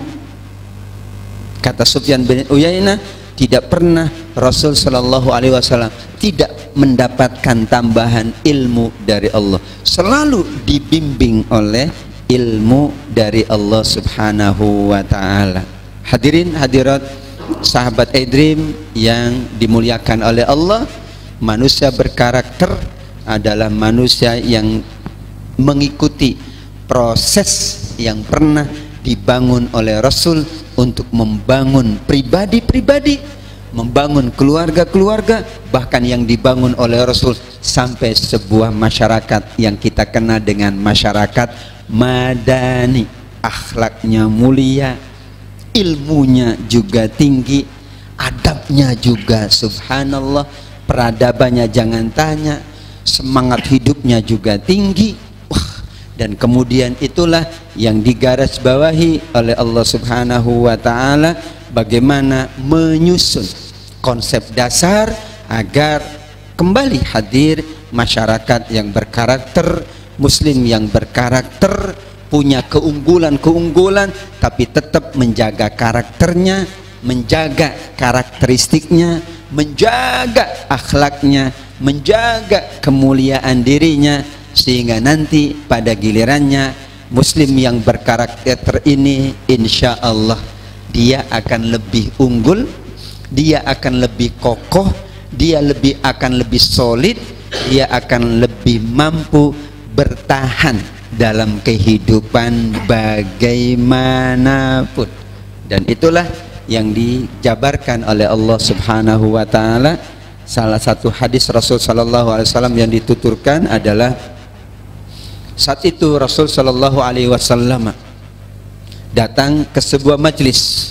Kata Sufyan bin Uyainah, tidak pernah Rasul sallallahu alaihi wasallam tidak mendapatkan tambahan ilmu dari Allah, selalu dibimbing oleh ilmu dari Allah Subhanahu wa taala. Hadirin hadirat sahabat iDream yang dimuliakan oleh Allah, manusia berkarakter adalah manusia yang mengikuti proses yang pernah dibangun oleh Rasul untuk membangun pribadi-pribadi, membangun keluarga-keluarga, bahkan yang dibangun oleh Rasul sampai sebuah masyarakat yang kita kenal dengan masyarakat madani. Akhlaknya mulia, ilmunya juga tinggi, adabnya juga subhanallah, peradabannya jangan tanya, semangat hidupnya juga tinggi. Dan kemudian itulah yang digarisbawahi oleh Allah Subhanahu wa taala, bagaimana menyusun konsep dasar agar kembali hadir masyarakat yang berkarakter, muslim yang berkarakter, punya keunggulan-keunggulan tapi tetap menjaga karakternya, menjaga karakteristiknya, menjaga akhlaknya, menjaga kemuliaan dirinya, sehingga nanti pada gilirannya muslim yang berkarakter ini insya Allah dia akan lebih unggul, dia akan lebih kokoh, dia akan lebih solid, dia akan lebih mampu bertahan dalam kehidupan bagaimanapun. Dan itulah yang dijabarkan oleh Allah Subhanahu wa taala. Salah satu hadis Rasul sallallahu alaihi wasallam yang dituturkan adalah saat itu Rasul sallallahu alaihi wasallam datang ke sebuah majlis,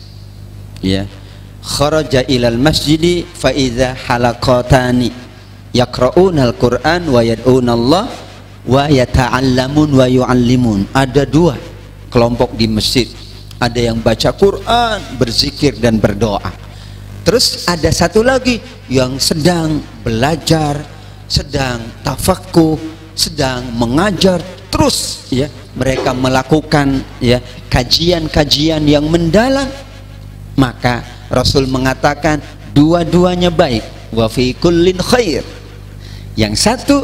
ya, kharaja ilal masjidi fa idza halaqatani yaqra'una al-Qur'an wa yad'una Allah wa yata'allamun wa yu'allimun. Ada dua kelompok di masjid. Ada yang baca Quran, berzikir dan berdoa. Terus ada satu lagi yang sedang belajar, sedang tafaqquh, sedang mengajar. Terus ya, mereka melakukan ya kajian-kajian yang mendalam. Maka Rasul mengatakan dua-duanya baik. Wa fi kullin khair. Yang satu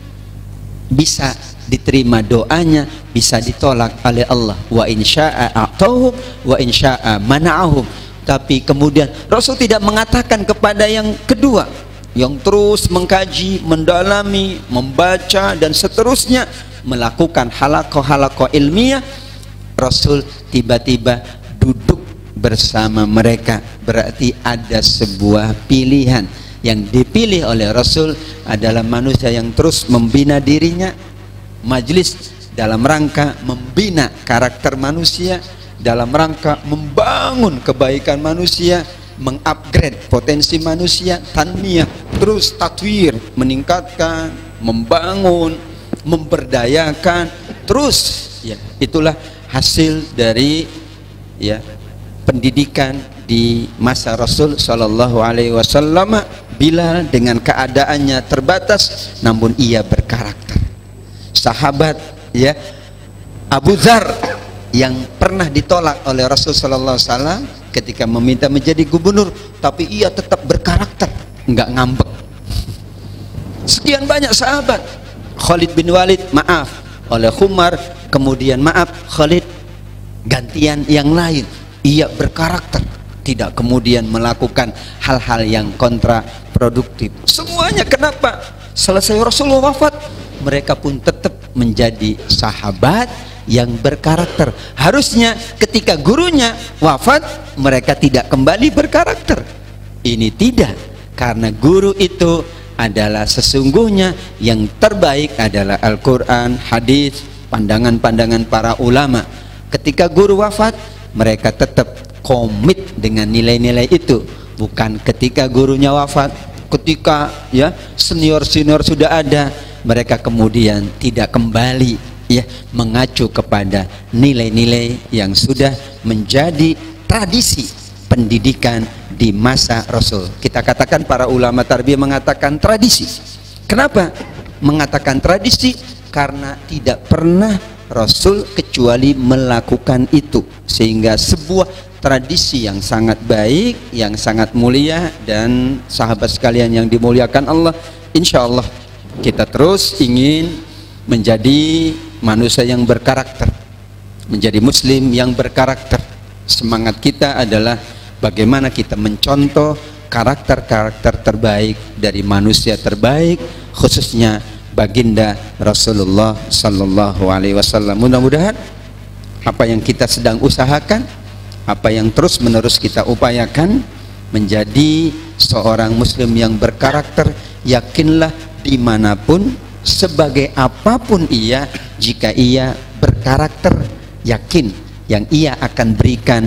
bisa diterima doanya, bisa ditolak oleh Allah. Wa insya'a a'tauhum wa insya'a mana'ahum. Tapi kemudian Rasul tidak mengatakan kepada yang kedua, yang terus mengkaji, mendalami, membaca dan seterusnya, melakukan halaqah-halaqah ilmiah. Rasul tiba-tiba duduk bersama mereka. Berarti ada sebuah pilihan. Yang dipilih oleh Rasul adalah manusia yang terus membina dirinya, majlis dalam rangka membina karakter manusia, dalam rangka membangun kebaikan manusia, mengupgrade potensi manusia, tanmiyah, terus tatwir, meningkatkan, membangun, memberdayakan, terus ya, itulah hasil dari ya pendidikan di masa Rasul Shallallahu Alaihi Wasallam. Bilal dengan keadaannya terbatas, namun ia berkarakter. Sahabat ya Abu Dzar yang pernah ditolak oleh Rasul Shallallahu Alaihi Wasallam ketika meminta menjadi gubernur, tapi ia tetap berkarakter, nggak ngambek. Sekian banyak sahabat. Khalid bin Walid maaf oleh Khumar, kemudian maaf Khalid, gantian yang lain. Ia berkarakter, tidak kemudian melakukan hal-hal yang kontraproduktif. Semuanya kenapa? Selesai Rasulullah wafat, mereka pun tetap menjadi sahabat yang berkarakter. Harusnya ketika gurunya wafat, mereka tidak kembali berkarakter. Ini tidak, karena guru itu adalah sesungguhnya yang terbaik adalah Al-Quran, hadis, pandangan-pandangan para ulama. Ketika guru wafat, mereka tetap komit dengan nilai-nilai itu. Bukan ketika gurunya wafat, ketika ya senior-senior sudah ada, mereka kemudian tidak kembali ya mengacu kepada nilai-nilai yang sudah menjadi tradisi pendidikan di masa Rasul. Kita katakan para ulama tarbiyah mengatakan tradisi. Kenapa mengatakan tradisi? Karena tidak pernah Rasul kecuali melakukan itu, sehingga sebuah tradisi yang sangat baik, yang sangat mulia. Dan sahabat sekalian yang dimuliakan Allah, insya Allah kita terus ingin menjadi manusia yang berkarakter, menjadi muslim yang berkarakter. Semangat kita adalah bagaimana kita mencontoh karakter-karakter terbaik dari manusia terbaik, khususnya baginda Rasulullah Sallallahu Alaihi Wasallam. Mudah-mudahan apa yang kita sedang usahakan, apa yang terus-menerus kita upayakan, menjadi seorang muslim yang berkarakter. Yakinlah dimanapun, sebagai apapun ia, jika ia berkarakter, yakin yang ia akan berikan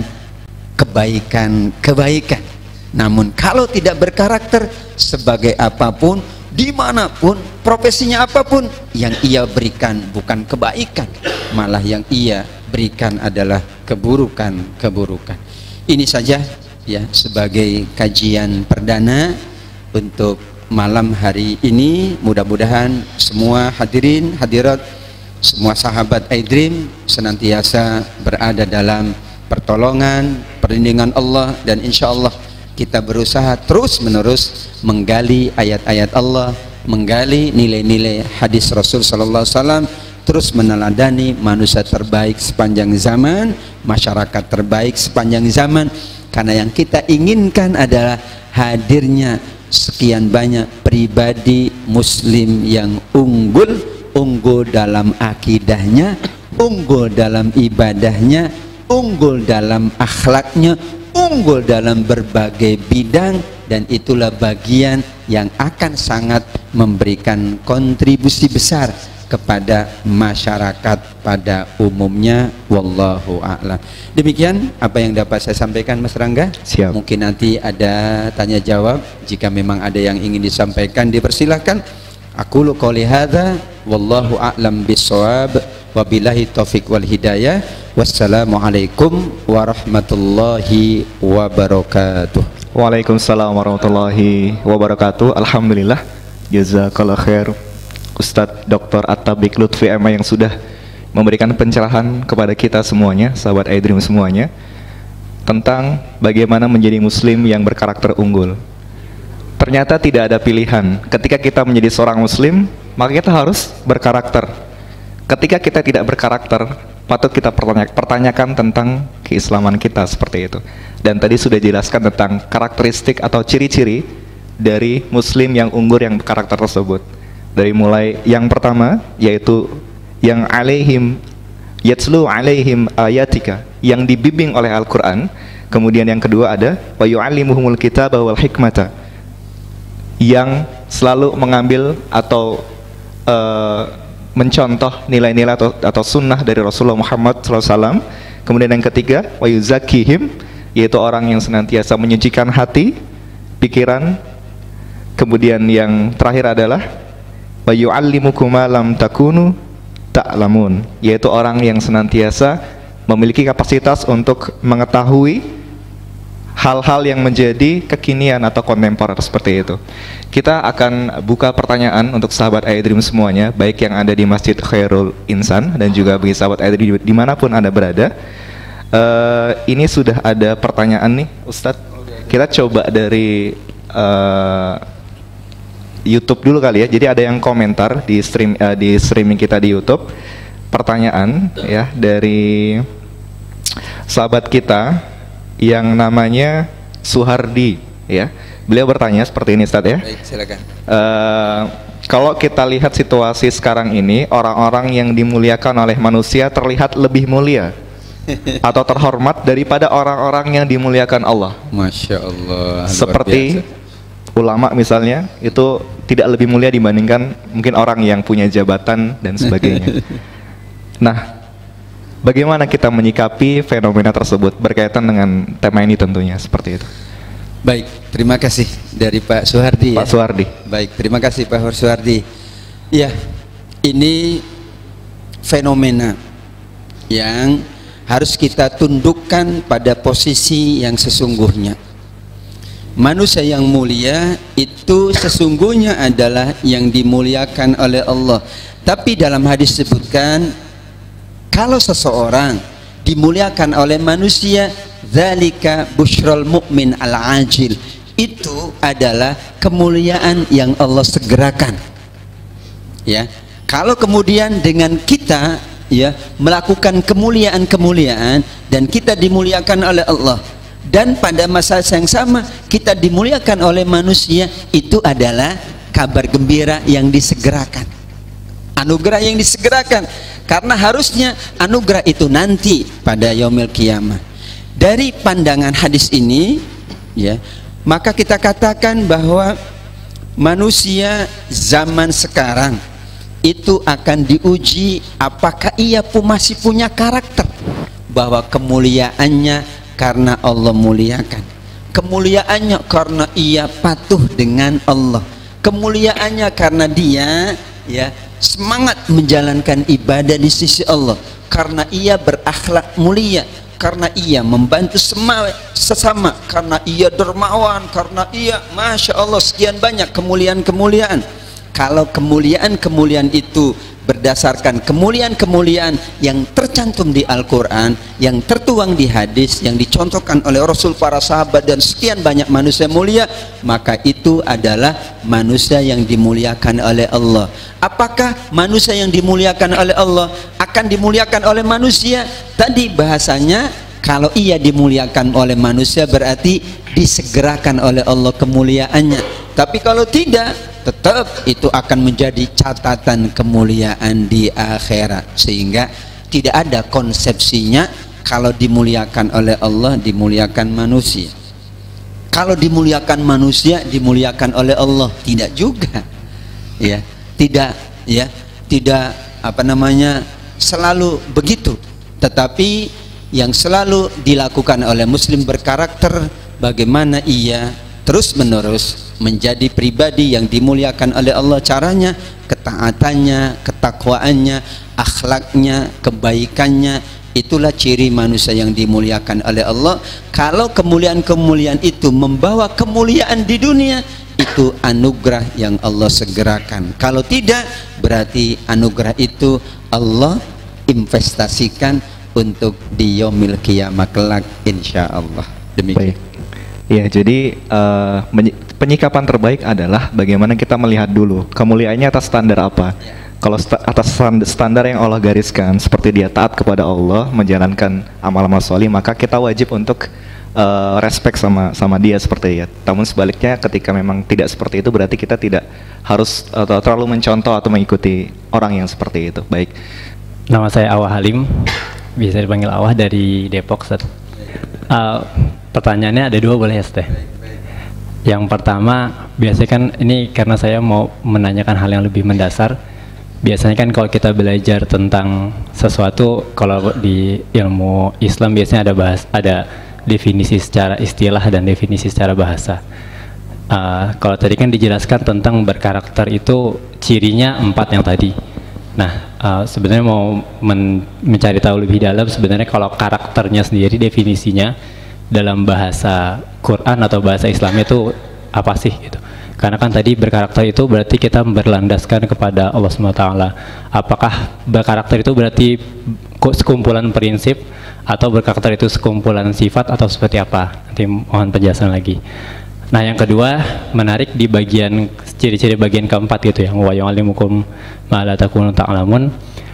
kebaikan-kebaikan. Namun kalau tidak berkarakter, sebagai apapun, dimanapun, profesinya apapun, yang ia berikan bukan kebaikan, malah yang ia berikan adalah keburukan-keburukan. Ini saja ya sebagai kajian perdana untuk malam hari ini. Mudah-mudahan semua hadirin hadirat, semua sahabat iDream senantiasa berada dalam pertolongan, perlindungan Allah, dan insya Allah kita berusaha terus-menerus menggali ayat-ayat Allah, menggali nilai-nilai hadis Rasul Sallallahu Alaihi Wasallam, terus meneladani manusia terbaik sepanjang zaman, masyarakat terbaik sepanjang zaman. Karena yang kita inginkan adalah hadirnya sekian banyak pribadi muslim yang unggul dalam akidahnya, unggul dalam ibadahnya, unggul dalam akhlaknya, unggul dalam berbagai bidang. Dan itulah bagian yang akan sangat memberikan kontribusi besar kepada masyarakat pada umumnya. Wallahu a'lam. Demikian apa yang dapat saya sampaikan, Mas Rangga. Siap. Mungkin nanti ada tanya jawab, jika memang ada yang ingin disampaikan dipersilahkan. Aqulu qouli hadza wallahu a'lam bissawab, wabillahi taufik wal hidayah. Wassalamualaikum warahmatullahi wabarakatuh. Waalaikumsalam warahmatullahi wabarakatuh. Alhamdulillah, jazakallah khair Ustadz Dr. At-Tabiq Lutfi Ema yang sudah memberikan pencerahan kepada kita semuanya, sahabat iDream semuanya, tentang bagaimana menjadi muslim yang berkarakter unggul. Ternyata tidak ada pilihan. Ketika kita menjadi seorang muslim, maka kita harus berkarakter. Ketika kita tidak berkarakter, patut kita pertanyakan tentang keislaman kita, seperti itu. Dan tadi sudah jelaskan tentang karakteristik atau ciri-ciri dari muslim yang unggul yang karakter tersebut. Dari mulai yang pertama, yaitu yang alaihim yatslu alaihim ayatika, yang dibimbing oleh Al-Quran. Kemudian yang kedua ada wa yu'allimuhumul kitaba wal hikmata, yang selalu mengambil atau mencontoh nilai-nilai atau sunnah dari Rasulullah Muhammad SAW. Kemudian yang ketiga wa yuzakkihim, yaitu orang yang senantiasa menyucikan hati, pikiran. Kemudian yang terakhir adalah wa yu'allimukum ma lam takunu ta'lamun, yaitu orang yang senantiasa memiliki kapasitas untuk mengetahui hal-hal yang menjadi kekinian atau kontemporer, seperti itu. Kita akan buka pertanyaan untuk sahabat iDream semuanya, baik yang ada di Masjid Khairul Insan dan juga bagi sahabat iDream dimanapun Anda berada. Ini sudah ada pertanyaan nih Ustadz. Kita coba dari YouTube dulu kali ya. Jadi ada yang komentar di streaming kita di YouTube. Pertanyaan ya dari sahabat kita yang namanya Suhardi ya. Beliau bertanya seperti ini, Ustaz ya. Baik, silakan. Kalau kita lihat situasi sekarang ini, orang-orang yang dimuliakan oleh manusia terlihat lebih mulia atau terhormat daripada orang-orang yang dimuliakan Allah. Masya Allah. Seperti ulama misalnya, itu tidak lebih mulia dibandingkan mungkin orang yang punya jabatan dan sebagainya. Nah, bagaimana kita menyikapi fenomena tersebut berkaitan dengan tema ini tentunya, seperti itu. Baik, terima kasih dari Pak Suhardi. Pak Suhardi. Baik, terima kasih Pak Suhardi. Ya, ini fenomena yang harus kita tundukkan pada posisi yang sesungguhnya. Manusia yang mulia itu sesungguhnya adalah yang dimuliakan oleh Allah. Tapi dalam hadis disebutkan, kalau seseorang dimuliakan oleh manusia, dzalika busyral mu'min al-ajil, itu adalah kemuliaan yang Allah segerakan. Ya, kalau kemudian dengan kita ya melakukan kemuliaan-kemuliaan dan kita dimuliakan oleh Allah, dan pada masa yang sama kita dimuliakan oleh manusia, itu adalah kabar gembira yang disegerakan, anugerah yang disegerakan. Karena harusnya anugerah itu nanti pada yaumil qiyamah. Dari pandangan hadis ini ya, maka kita katakan bahwa manusia zaman sekarang itu akan diuji apakah ia masih punya karakter, bahwa kemuliaannya karena Allah muliakan, kemuliaannya karena ia patuh dengan Allah, kemuliaannya karena dia ya semangat menjalankan ibadah di sisi Allah, karena ia berakhlak mulia, karena ia membantu sesama, karena ia dermawan, karena ia Masya Allah sekian banyak kemuliaan-kemuliaan. Kalau kemuliaan-kemuliaan itu berdasarkan kemuliaan-kemuliaan yang tercantum di Al-Quran, yang tertuang di hadis, yang dicontohkan oleh Rasul, para sahabat, dan sekian banyak manusia mulia, maka itu adalah manusia yang dimuliakan oleh Allah. Apakah manusia yang dimuliakan oleh Allah akan dimuliakan oleh manusia? Tadi bahasanya kalau ia dimuliakan oleh manusia berarti disegerakan oleh Allah kemuliaannya. Tapi kalau tidak, tetap itu akan menjadi catatan kemuliaan di akhirat. Sehingga tidak ada konsepsinya kalau dimuliakan oleh Allah dimuliakan manusia, kalau dimuliakan manusia dimuliakan oleh Allah, tidak juga ya, tidak ya, tidak selalu begitu. Tetapi yang selalu dilakukan oleh muslim berkarakter, bagaimana ia terus menerus menjadi pribadi yang dimuliakan oleh Allah. Caranya ketaatannya, ketakwaannya, akhlaknya, kebaikannya, itulah ciri manusia yang dimuliakan oleh Allah. Kalau kemuliaan-kemuliaan itu membawa kemuliaan di dunia, itu anugerah yang Allah segerakan. Kalau tidak, berarti anugerah itu Allah investasikan untuk di yaumil qiyamah kelak, insyaallah. Demikian. Baik. Ya, jadi penyikapan terbaik adalah bagaimana kita melihat dulu kemuliaannya atas standar apa. Kalau atas standar yang Allah gariskan, seperti dia taat kepada Allah, menjalankan amal-amal sholih, maka kita wajib untuk respect sama dia seperti ya. Namun sebaliknya, ketika memang tidak seperti itu, berarti kita tidak harus terlalu mencontoh atau mengikuti orang yang seperti itu. Baik. Nama saya Awah Halim, bisa dipanggil Awah, dari Depok, Ustaz. Pertanyaannya ada dua, boleh ya, Ustaz? Yang pertama, biasanya kan ini karena saya mau menanyakan hal yang lebih mendasar. Biasanya kan kalau kita belajar tentang sesuatu, kalau di ilmu Islam biasanya ada definisi secara istilah dan definisi secara bahasa. Kalau tadi kan dijelaskan tentang berkarakter itu cirinya 4 yang tadi. Nah, sebenarnya mau mencari tahu lebih dalam, sebenarnya kalau karakternya sendiri definisinya dalam bahasa Quran atau bahasa Islamnya itu apa sih gitu. Karena kan tadi berkarakter itu berarti kita berlandaskan kepada Allah SWT. Apakah berkarakter itu berarti sekumpulan prinsip, atau berkarakter itu sekumpulan sifat, atau seperti apa? Nanti mohon penjelasan lagi. Nah, yang kedua, menarik di bagian ciri-ciri bagian keempat gitu ya, wa yu'allimukum ma la takunu ta'lamun,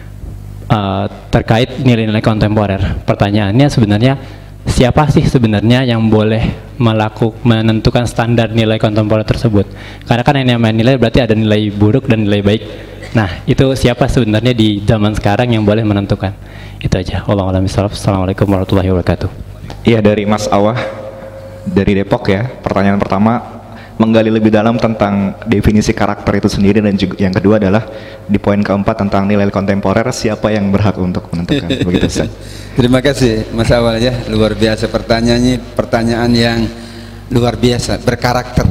terkait nilai-nilai kontemporer. Pertanyaannya sebenarnya, siapa sih sebenarnya yang boleh menentukan standar nilai kontemporer tersebut? Karena kan yang namanya nilai berarti ada nilai buruk dan nilai baik. Nah, itu siapa sebenarnya di zaman sekarang yang boleh menentukan? Itu aja. Wallahu a'lam bishawab. Assalamualaikum warahmatullahi wabarakatuh. Iya, dari Mas Awah dari Depok ya. Pertanyaan pertama, menggali lebih dalam tentang definisi karakter itu sendiri, dan juga yang kedua adalah di poin keempat tentang nilai kontemporer, siapa yang berhak untuk menentukan. Begitu, Ustaz. Terima kasih Mas Awal ya, luar biasa pertanyaannya, pertanyaan yang luar biasa, berkarakter.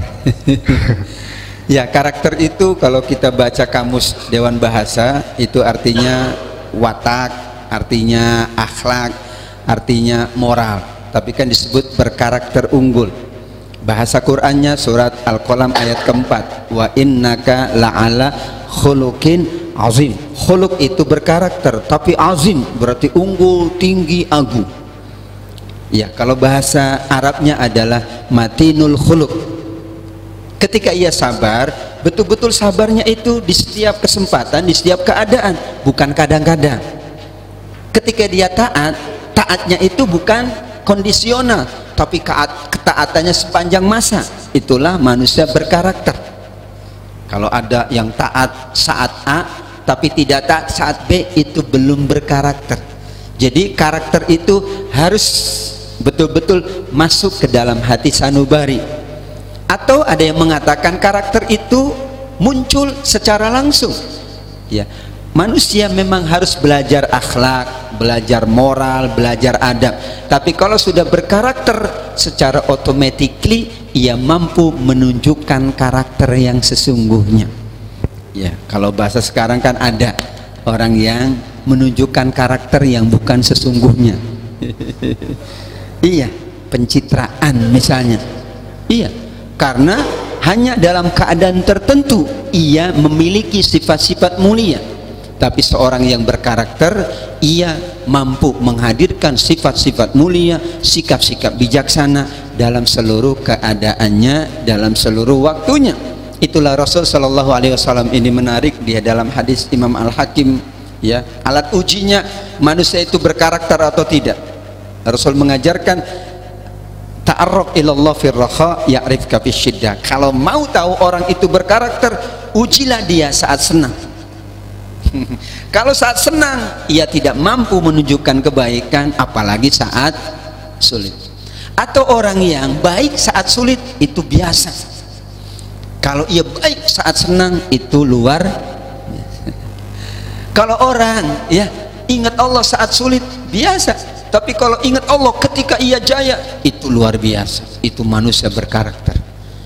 Ya, karakter itu kalau kita baca kamus Dewan Bahasa itu artinya watak, artinya akhlak, artinya moral. Tapi kan disebut berkarakter unggul. Bahasa Qur'annya surat Al-Qalam ayat keempat, wa innaka la'ala khuluqin azim. Khuluq itu berkarakter, tapi azim berarti unggul, tinggi, agung. Ya, kalau bahasa Arabnya adalah matinul khuluq. Ketika ia sabar, betul-betul sabarnya itu di setiap kesempatan, di setiap keadaan, bukan kadang-kadang. Ketika dia taat, taatnya itu bukan kondisional, tapi ketaatannya sepanjang masa. Itulah manusia berkarakter. Kalau ada yang taat saat A tapi tidak taat saat B, itu belum berkarakter. Jadi karakter itu harus betul-betul masuk ke dalam hati sanubari. Atau ada yang mengatakan karakter itu muncul secara langsung. Ya, manusia memang harus belajar akhlak, belajar moral, belajar adab. Tapi kalau sudah berkarakter, secara automatically ia mampu menunjukkan karakter yang sesungguhnya. Ya, kalau bahasa sekarang kan ada orang yang menunjukkan karakter yang bukan sesungguhnya. Iya, pencitraan misalnya. Iya, karena hanya dalam keadaan tertentu ia memiliki sifat-sifat mulia. Tapi seorang yang berkarakter, ia mampu menghadirkan sifat-sifat mulia, sikap-sikap bijaksana dalam seluruh keadaannya, dalam seluruh waktunya. Itulah Rasul Shallallahu Alaihi Wasallam ini menarik, dia dalam hadis Imam Al-Hakim, ya, alat ujinya manusia itu berkarakter atau tidak. Rasul mengajarkan, ta'arraf ilallah fir raha ya'rifka fisyiddah. Kalau mau tahu orang itu berkarakter, ujilah dia saat senang. Kalau saat senang ia tidak mampu menunjukkan kebaikan, apalagi saat sulit. Atau orang yang baik saat sulit itu biasa. Kalau ia baik saat senang itu luar biasa. Kalau orang ya ingat Allah saat sulit biasa, tapi kalau ingat Allah ketika ia jaya itu luar biasa. Itu manusia berkarakter.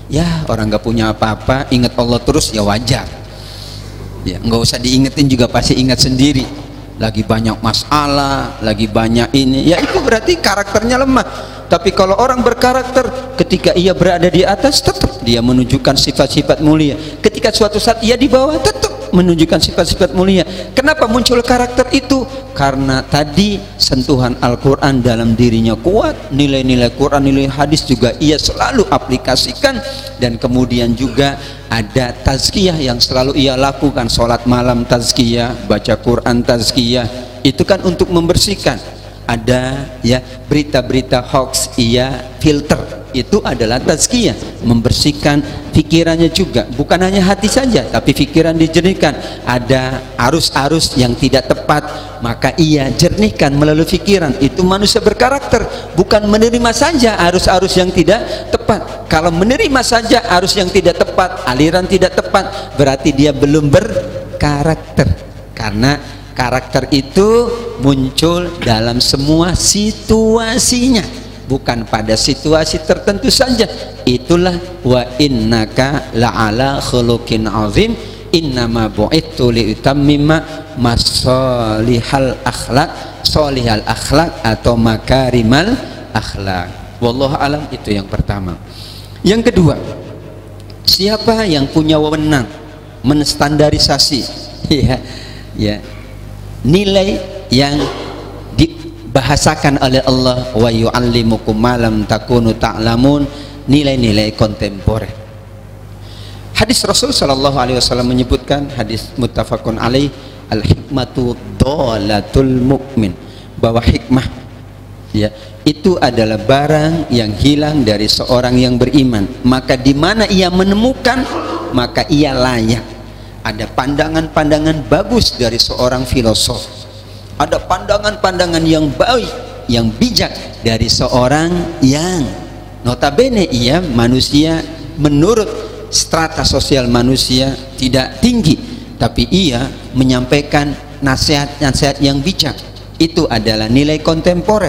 Ya orang nggak punya apa-apa, ingat Allah terus ya wajar. Ya nggak usah diingetin juga pasti ingat sendiri. Lagi banyak masalah, lagi banyak ini, ya itu berarti karakternya lemah. Tapi kalau orang berkarakter, ketika ia berada di atas tetap dia menunjukkan sifat-sifat mulia. Ketika suatu saat ia di bawah tetap menunjukkan sifat-sifat mulia. Kenapa muncul karakter itu? Karena tadi sentuhan Al-Quran dalam dirinya kuat, nilai-nilai Quran, nilai hadis juga ia selalu aplikasikan, dan kemudian juga ada tazkiyah yang selalu ia lakukan, sholat malam tazkiyah, baca Quran tazkiyah, itu kan untuk membersihkan. Ada ya berita-berita hoax ia filter, itu adalah tazkiyah, membersihkan pikirannya juga, bukan hanya hati saja tapi pikiran dijernihkan. Ada arus-arus yang tidak tepat, maka ia jernihkan melalui pikiran. Itu manusia berkarakter, bukan menerima saja arus-arus yang tidak tepat. Kalau menerima saja arus yang tidak tepat, aliran tidak tepat, berarti dia belum berkarakter. Karena karakter itu muncul dalam semua situasinya, bukan pada situasi tertentu saja. Itulah wa innaka la'ala khuluqin azim, innama bu'ithu liutammima masalihal akhlak, solihal akhlak atau makarimal akhlak. Wallahu alam. Itu yang pertama. Yang kedua, siapa yang punya wewenang menstandarisasi ya nilai yang dibahasakan oleh Allah, wa yu'allimukum ma lam takunu ta'lamun, nilai-nilai kontemporer. Hadis Rasul sallallahu alaihi wasallam menyebutkan, hadis muttafaqun alaih, al-hikmatu dhalatul mu'min, bahwa hikmah ya itu adalah barang yang hilang dari seorang yang beriman. Maka di mana ia menemukan, maka ia layak. Ada pandangan-pandangan bagus dari seorang filosof, ada pandangan-pandangan yang baik, yang bijak dari seorang yang notabene ia manusia menurut strata sosial manusia tidak tinggi, tapi ia menyampaikan nasihat-nasihat yang bijak. Itu adalah nilai kontemporer.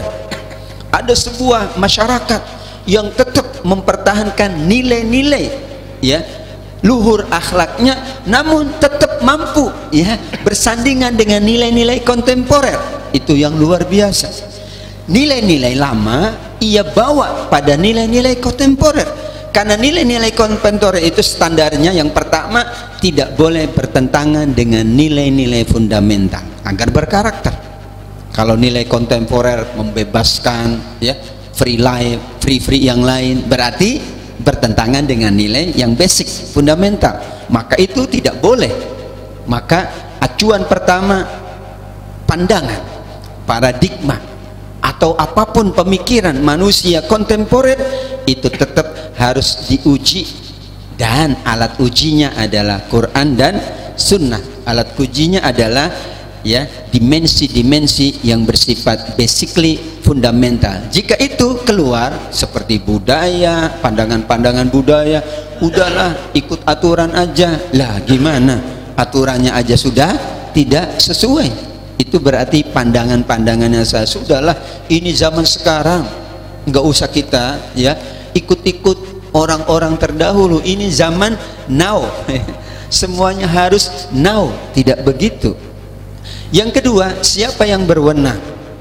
Ada sebuah masyarakat yang tetap mempertahankan nilai-nilai ya luhur akhlaknya, namun tetap mampu ya bersandingan dengan nilai-nilai kontemporer. Itu yang luar biasa. Nilai-nilai lama ia bawa pada nilai-nilai kontemporer, karena nilai-nilai kontemporer itu standarnya yang pertama tidak boleh bertentangan dengan nilai-nilai fundamental agar berkarakter. Kalau nilai kontemporer membebaskan ya free life, free yang lain, berarti bertentangan dengan nilai yang basic, fundamental, maka itu tidak boleh. Maka acuan pertama, pandangan, paradigma atau apapun pemikiran manusia kontemporer itu tetap harus diuji, dan alat ujinya adalah Quran dan Sunnah. Alat ujinya adalah ya dimensi-dimensi yang bersifat basically fundamental. Jika itu keluar seperti budaya, pandangan-pandangan budaya, udahlah ikut aturan aja. Lah gimana? Aturannya aja sudah tidak sesuai. Itu berarti pandangan-pandangannya saya sudahlah, ini zaman sekarang, nggak usah kita ya ikut-ikut orang-orang terdahulu. Ini zaman now. Semuanya harus now, tidak begitu. Yang kedua, siapa yang berwenang?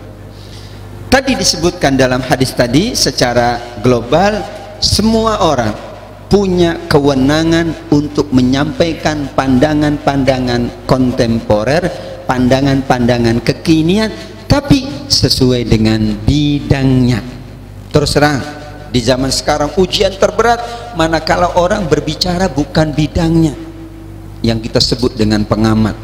Tadi disebutkan dalam hadis tadi secara global, semua orang punya kewenangan untuk menyampaikan pandangan-pandangan kontemporer, pandangan-pandangan kekinian, tapi sesuai dengan bidangnya. Terus terang, di zaman sekarang ujian terberat manakala orang berbicara bukan bidangnya, yang kita sebut dengan pengamat.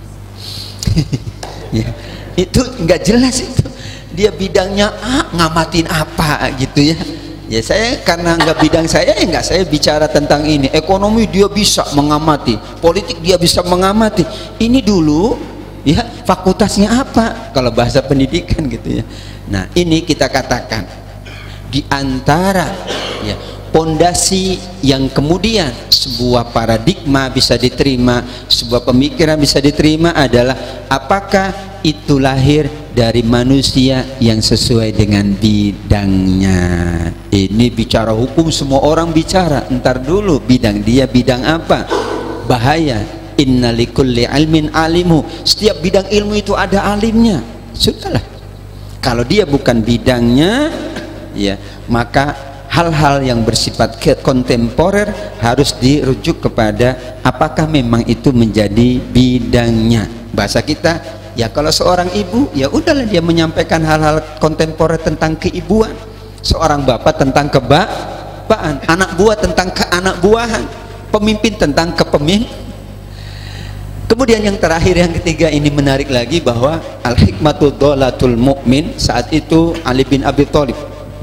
Ya, itu nggak jelas itu. Dia bidangnya ngamatin apa gitu ya. Ya saya karena nggak bidang saya, ya nggak saya bicara tentang ini. Ekonomi dia bisa mengamati, politik dia bisa mengamati. Ini dulu ya fakultasnya apa kalau bahasa pendidikan gitu ya. Nah ini kita katakan di antara ya pondasi yang kemudian sebuah paradigma bisa diterima, sebuah pemikiran bisa diterima adalah apakah itu lahir dari manusia yang sesuai dengan bidangnya. Ini bicara hukum, semua orang bicara, entar dulu bidang dia bidang apa. Bahaya. Inna likulli ilmin alimu, setiap bidang ilmu itu ada alimnya. Sudahlah, kalau dia bukan bidangnya, ya maka hal-hal yang bersifat kontemporer harus dirujuk kepada apakah memang itu menjadi bidangnya. Bahasa kita, ya kalau seorang ibu, ya udahlah dia menyampaikan hal-hal kontemporer tentang keibuan, seorang bapak tentang kebapaan, anak buah tentang keanak buahan, pemimpin tentang kepemimpinan. Kemudian yang terakhir, yang ketiga, ini menarik lagi, bahwa al-hikmatu dholatul mu'min. Saat itu Ali bin Abi Thalib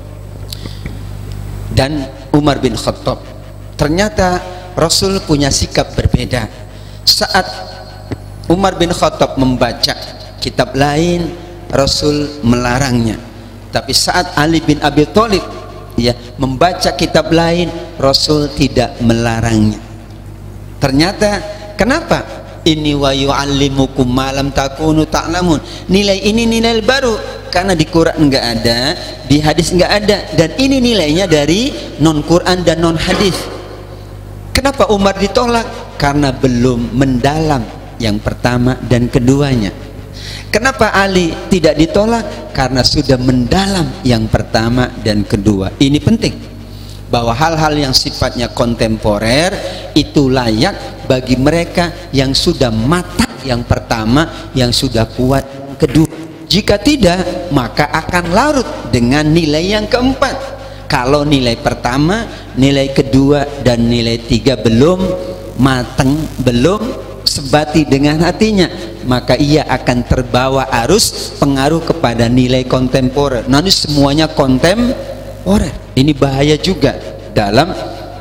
dan Umar bin Khattab, ternyata Rasul punya sikap berbeda. Saat Umar bin Khattab membaca kitab lain, Rasul melarangnya. Tapi saat Ali bin Abi Thalib ya membaca kitab lain, Rasul tidak melarangnya. Ternyata kenapa? Ini wa yu'allimukum ma lam takunu ta'lamun. Nilai ini nilai baru, karena di Quran enggak ada, di hadis enggak ada, dan ini nilainya dari non Quran dan non hadis. Kenapa Umar ditolak? Karena belum mendalam yang pertama dan keduanya. Kenapa Ali tidak ditolak? Karena sudah mendalam yang pertama dan kedua. Ini penting, bahwa hal-hal yang sifatnya kontemporer itu layak bagi mereka yang sudah matang yang pertama, yang sudah kuat yang kedua. Jika tidak, maka akan larut dengan nilai yang keempat. Kalau nilai pertama, nilai kedua, dan nilai tiga belum matang, belum sebati dengan hatinya, maka ia akan terbawa arus pengaruh kepada nilai kontemporer. Nanti semuanya kontemporer. Ini bahaya juga dalam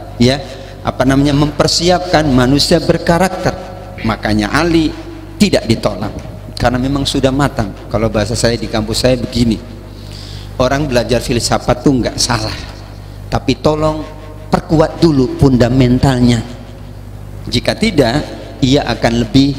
mempersiapkan manusia berkarakter. Makanya Ali tidak ditolak karena memang sudah matang. Kalau bahasa saya di kampus saya begini, orang belajar filsafat tuh nggak salah, tapi tolong perkuat dulu fundamentalnya. Jika tidak, ia akan lebih,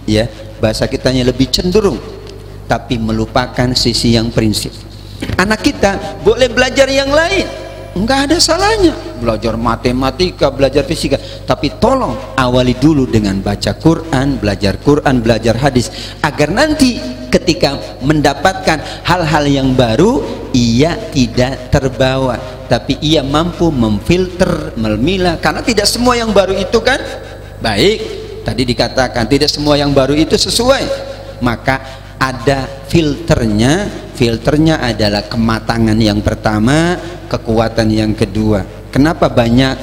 bahasa kitanya lebih cenderung, tapi melupakan sisi yang prinsip. Anak kita boleh belajar yang lain, enggak ada salahnya, belajar matematika, belajar fisika, tapi tolong awali dulu dengan baca Quran, belajar hadis, agar nanti ketika mendapatkan hal-hal yang baru, ia tidak terbawa, tapi ia mampu memfilter, memilah. Karena tidak semua yang baru itu kan baik. Tadi dikatakan tidak semua yang baru itu sesuai, maka ada filternya. Filternya adalah kematangan yang pertama, kekuatan yang kedua. Kenapa banyak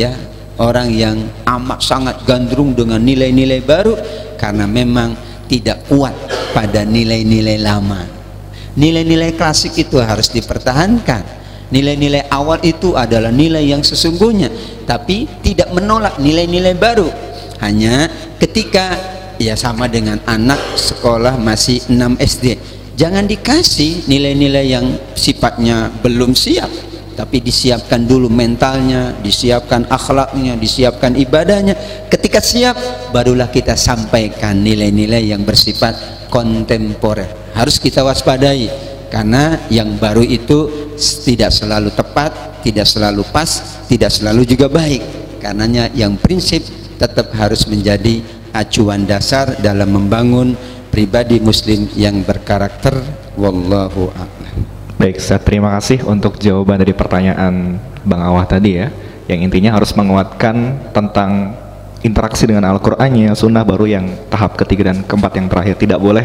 orang yang amat sangat gandrung dengan nilai-nilai baru? Karena memang tidak kuat pada nilai-nilai lama. Nilai-nilai klasik itu harus dipertahankan. Nilai-nilai awal itu adalah nilai yang sesungguhnya, tapi tidak menolak nilai-nilai baru. Hanya ketika sama dengan anak sekolah masih 6 SD, jangan dikasih nilai-nilai yang sifatnya belum siap, tapi disiapkan dulu mentalnya, disiapkan akhlaknya, disiapkan ibadahnya. Ketika siap, barulah kita sampaikan nilai-nilai yang bersifat kontemporer. Harus kita waspadai, karena yang baru itu tidak selalu tepat, tidak selalu pas, tidak selalu juga baik. Karenanya yang prinsip tetap harus menjadi acuan dasar dalam membangun pribadi muslim yang berkarakter. Wallahu a'lam. Baik, Ustaz, terima kasih untuk jawaban dari pertanyaan Bang Awah tadi ya, yang intinya harus menguatkan tentang interaksi dengan Al-Qur'annya, sunnah, baru yang tahap ketiga dan keempat yang terakhir. Tidak boleh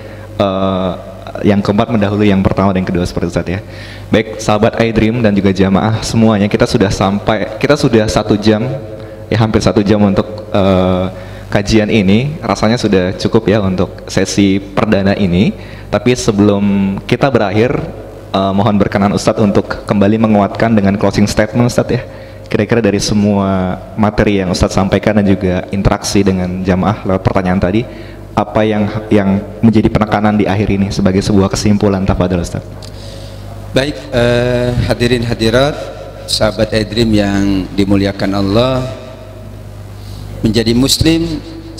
yang keempat mendahului yang pertama dan kedua, seperti Ustaz ya. Baik, sahabat iDream dan juga jamaah semuanya, kita sudah 1 jam ya, hampir 1 jam untuk kajian ini. Rasanya sudah cukup ya untuk sesi perdana ini. Tapi sebelum kita berakhir, mohon berkenan Ustadz untuk kembali menguatkan dengan closing statement Ustadz ya, kira-kira dari semua materi yang Ustadz sampaikan dan juga interaksi dengan jamaah lewat pertanyaan tadi, apa yang menjadi penekanan di akhir ini sebagai sebuah kesimpulan, tafadhol Ustadz. Baik, hadirin hadirat sahabat iDream yang dimuliakan Allah, menjadi muslim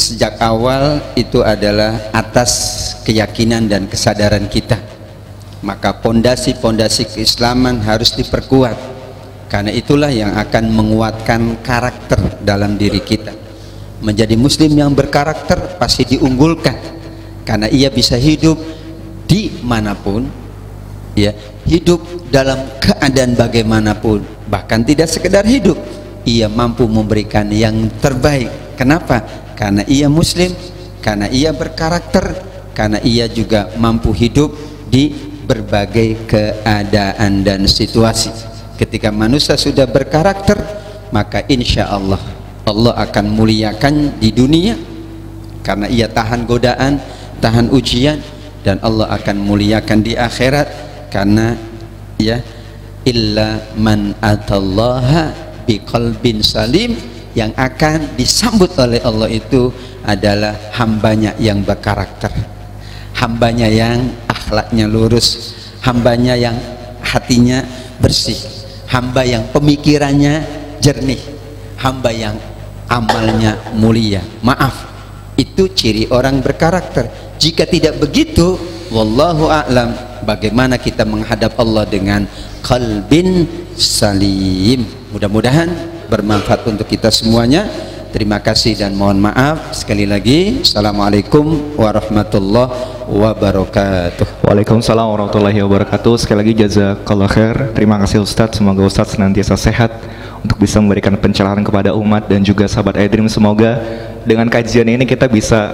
sejak awal itu adalah atas keyakinan dan kesadaran kita. Maka pondasi-pondasi keislaman harus diperkuat, karena itulah yang akan menguatkan karakter dalam diri kita. Menjadi muslim yang berkarakter pasti diunggulkan, karena ia bisa hidup dimanapun, ya, hidup dalam keadaan bagaimanapun, bahkan tidak sekedar hidup, ia mampu memberikan yang terbaik. Kenapa? Karena ia muslim, karena ia berkarakter, karena ia juga mampu hidup di berbagai keadaan dan situasi. Ketika manusia sudah berkarakter, maka insya Allah Allah akan muliakan di dunia, karena ia tahan godaan, tahan ujian, dan Allah akan muliakan di akhirat, karena ya, illa man atallaha biqalbin salim, yang akan disambut oleh Allah itu adalah hambanya yang berkarakter, hambanya yang akhlaknya lurus, hambanya yang hatinya bersih, hamba yang pemikirannya jernih, hamba yang amalnya mulia. Maaf, itu ciri orang berkarakter. Jika tidak begitu, wallahu a'lam, bagaimana kita menghadap Allah dengan qalbin salim. Mudah-mudahan bermanfaat untuk kita semuanya. Terima kasih dan mohon maaf sekali lagi. Assalamualaikum warahmatullahi wabarakatuh. Waalaikumsalam warahmatullahi wabarakatuh. Sekali lagi jazakallah khair. Terima kasih Ustadz. Semoga Ustadz senantiasa sehat untuk bisa memberikan pencerahan kepada umat dan juga sahabat iDream. Semoga dengan kajian ini kita bisa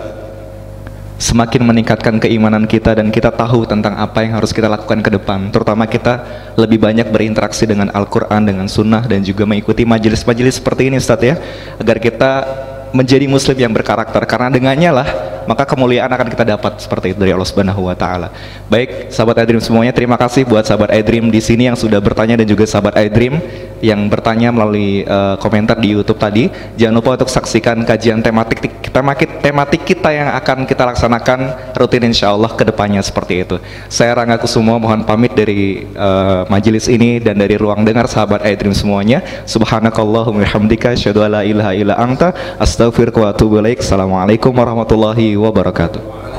semakin meningkatkan keimanan kita, dan kita tahu tentang apa yang harus kita lakukan ke depan. Terutama kita lebih banyak berinteraksi dengan Al-Quran, dengan Sunnah, dan juga mengikuti majelis-majelis seperti ini Ustadz ya, agar kita menjadi muslim yang berkarakter, karena dengannya lah maka kemuliaan akan kita dapat seperti itu dari Allah Subhanahu wa taala. Baik, sahabat iDream semuanya, terima kasih buat sahabat iDream di sini yang sudah bertanya, dan juga sahabat iDream yang bertanya melalui komentar di YouTube tadi. Jangan lupa untuk saksikan kajian tematik kita yang akan kita laksanakan rutin insyaallah ke depannya seperti itu. Saya Rangga Kusumo mohon pamit dari majelis ini dan dari ruang dengar sahabat iDream semuanya. Subhanakallahumma wabihamdika asyhadu an la ilaha illa anta astaghfiruka wa atubu ilaik. Assalamualaikum warahmatullahi wabarakatuh.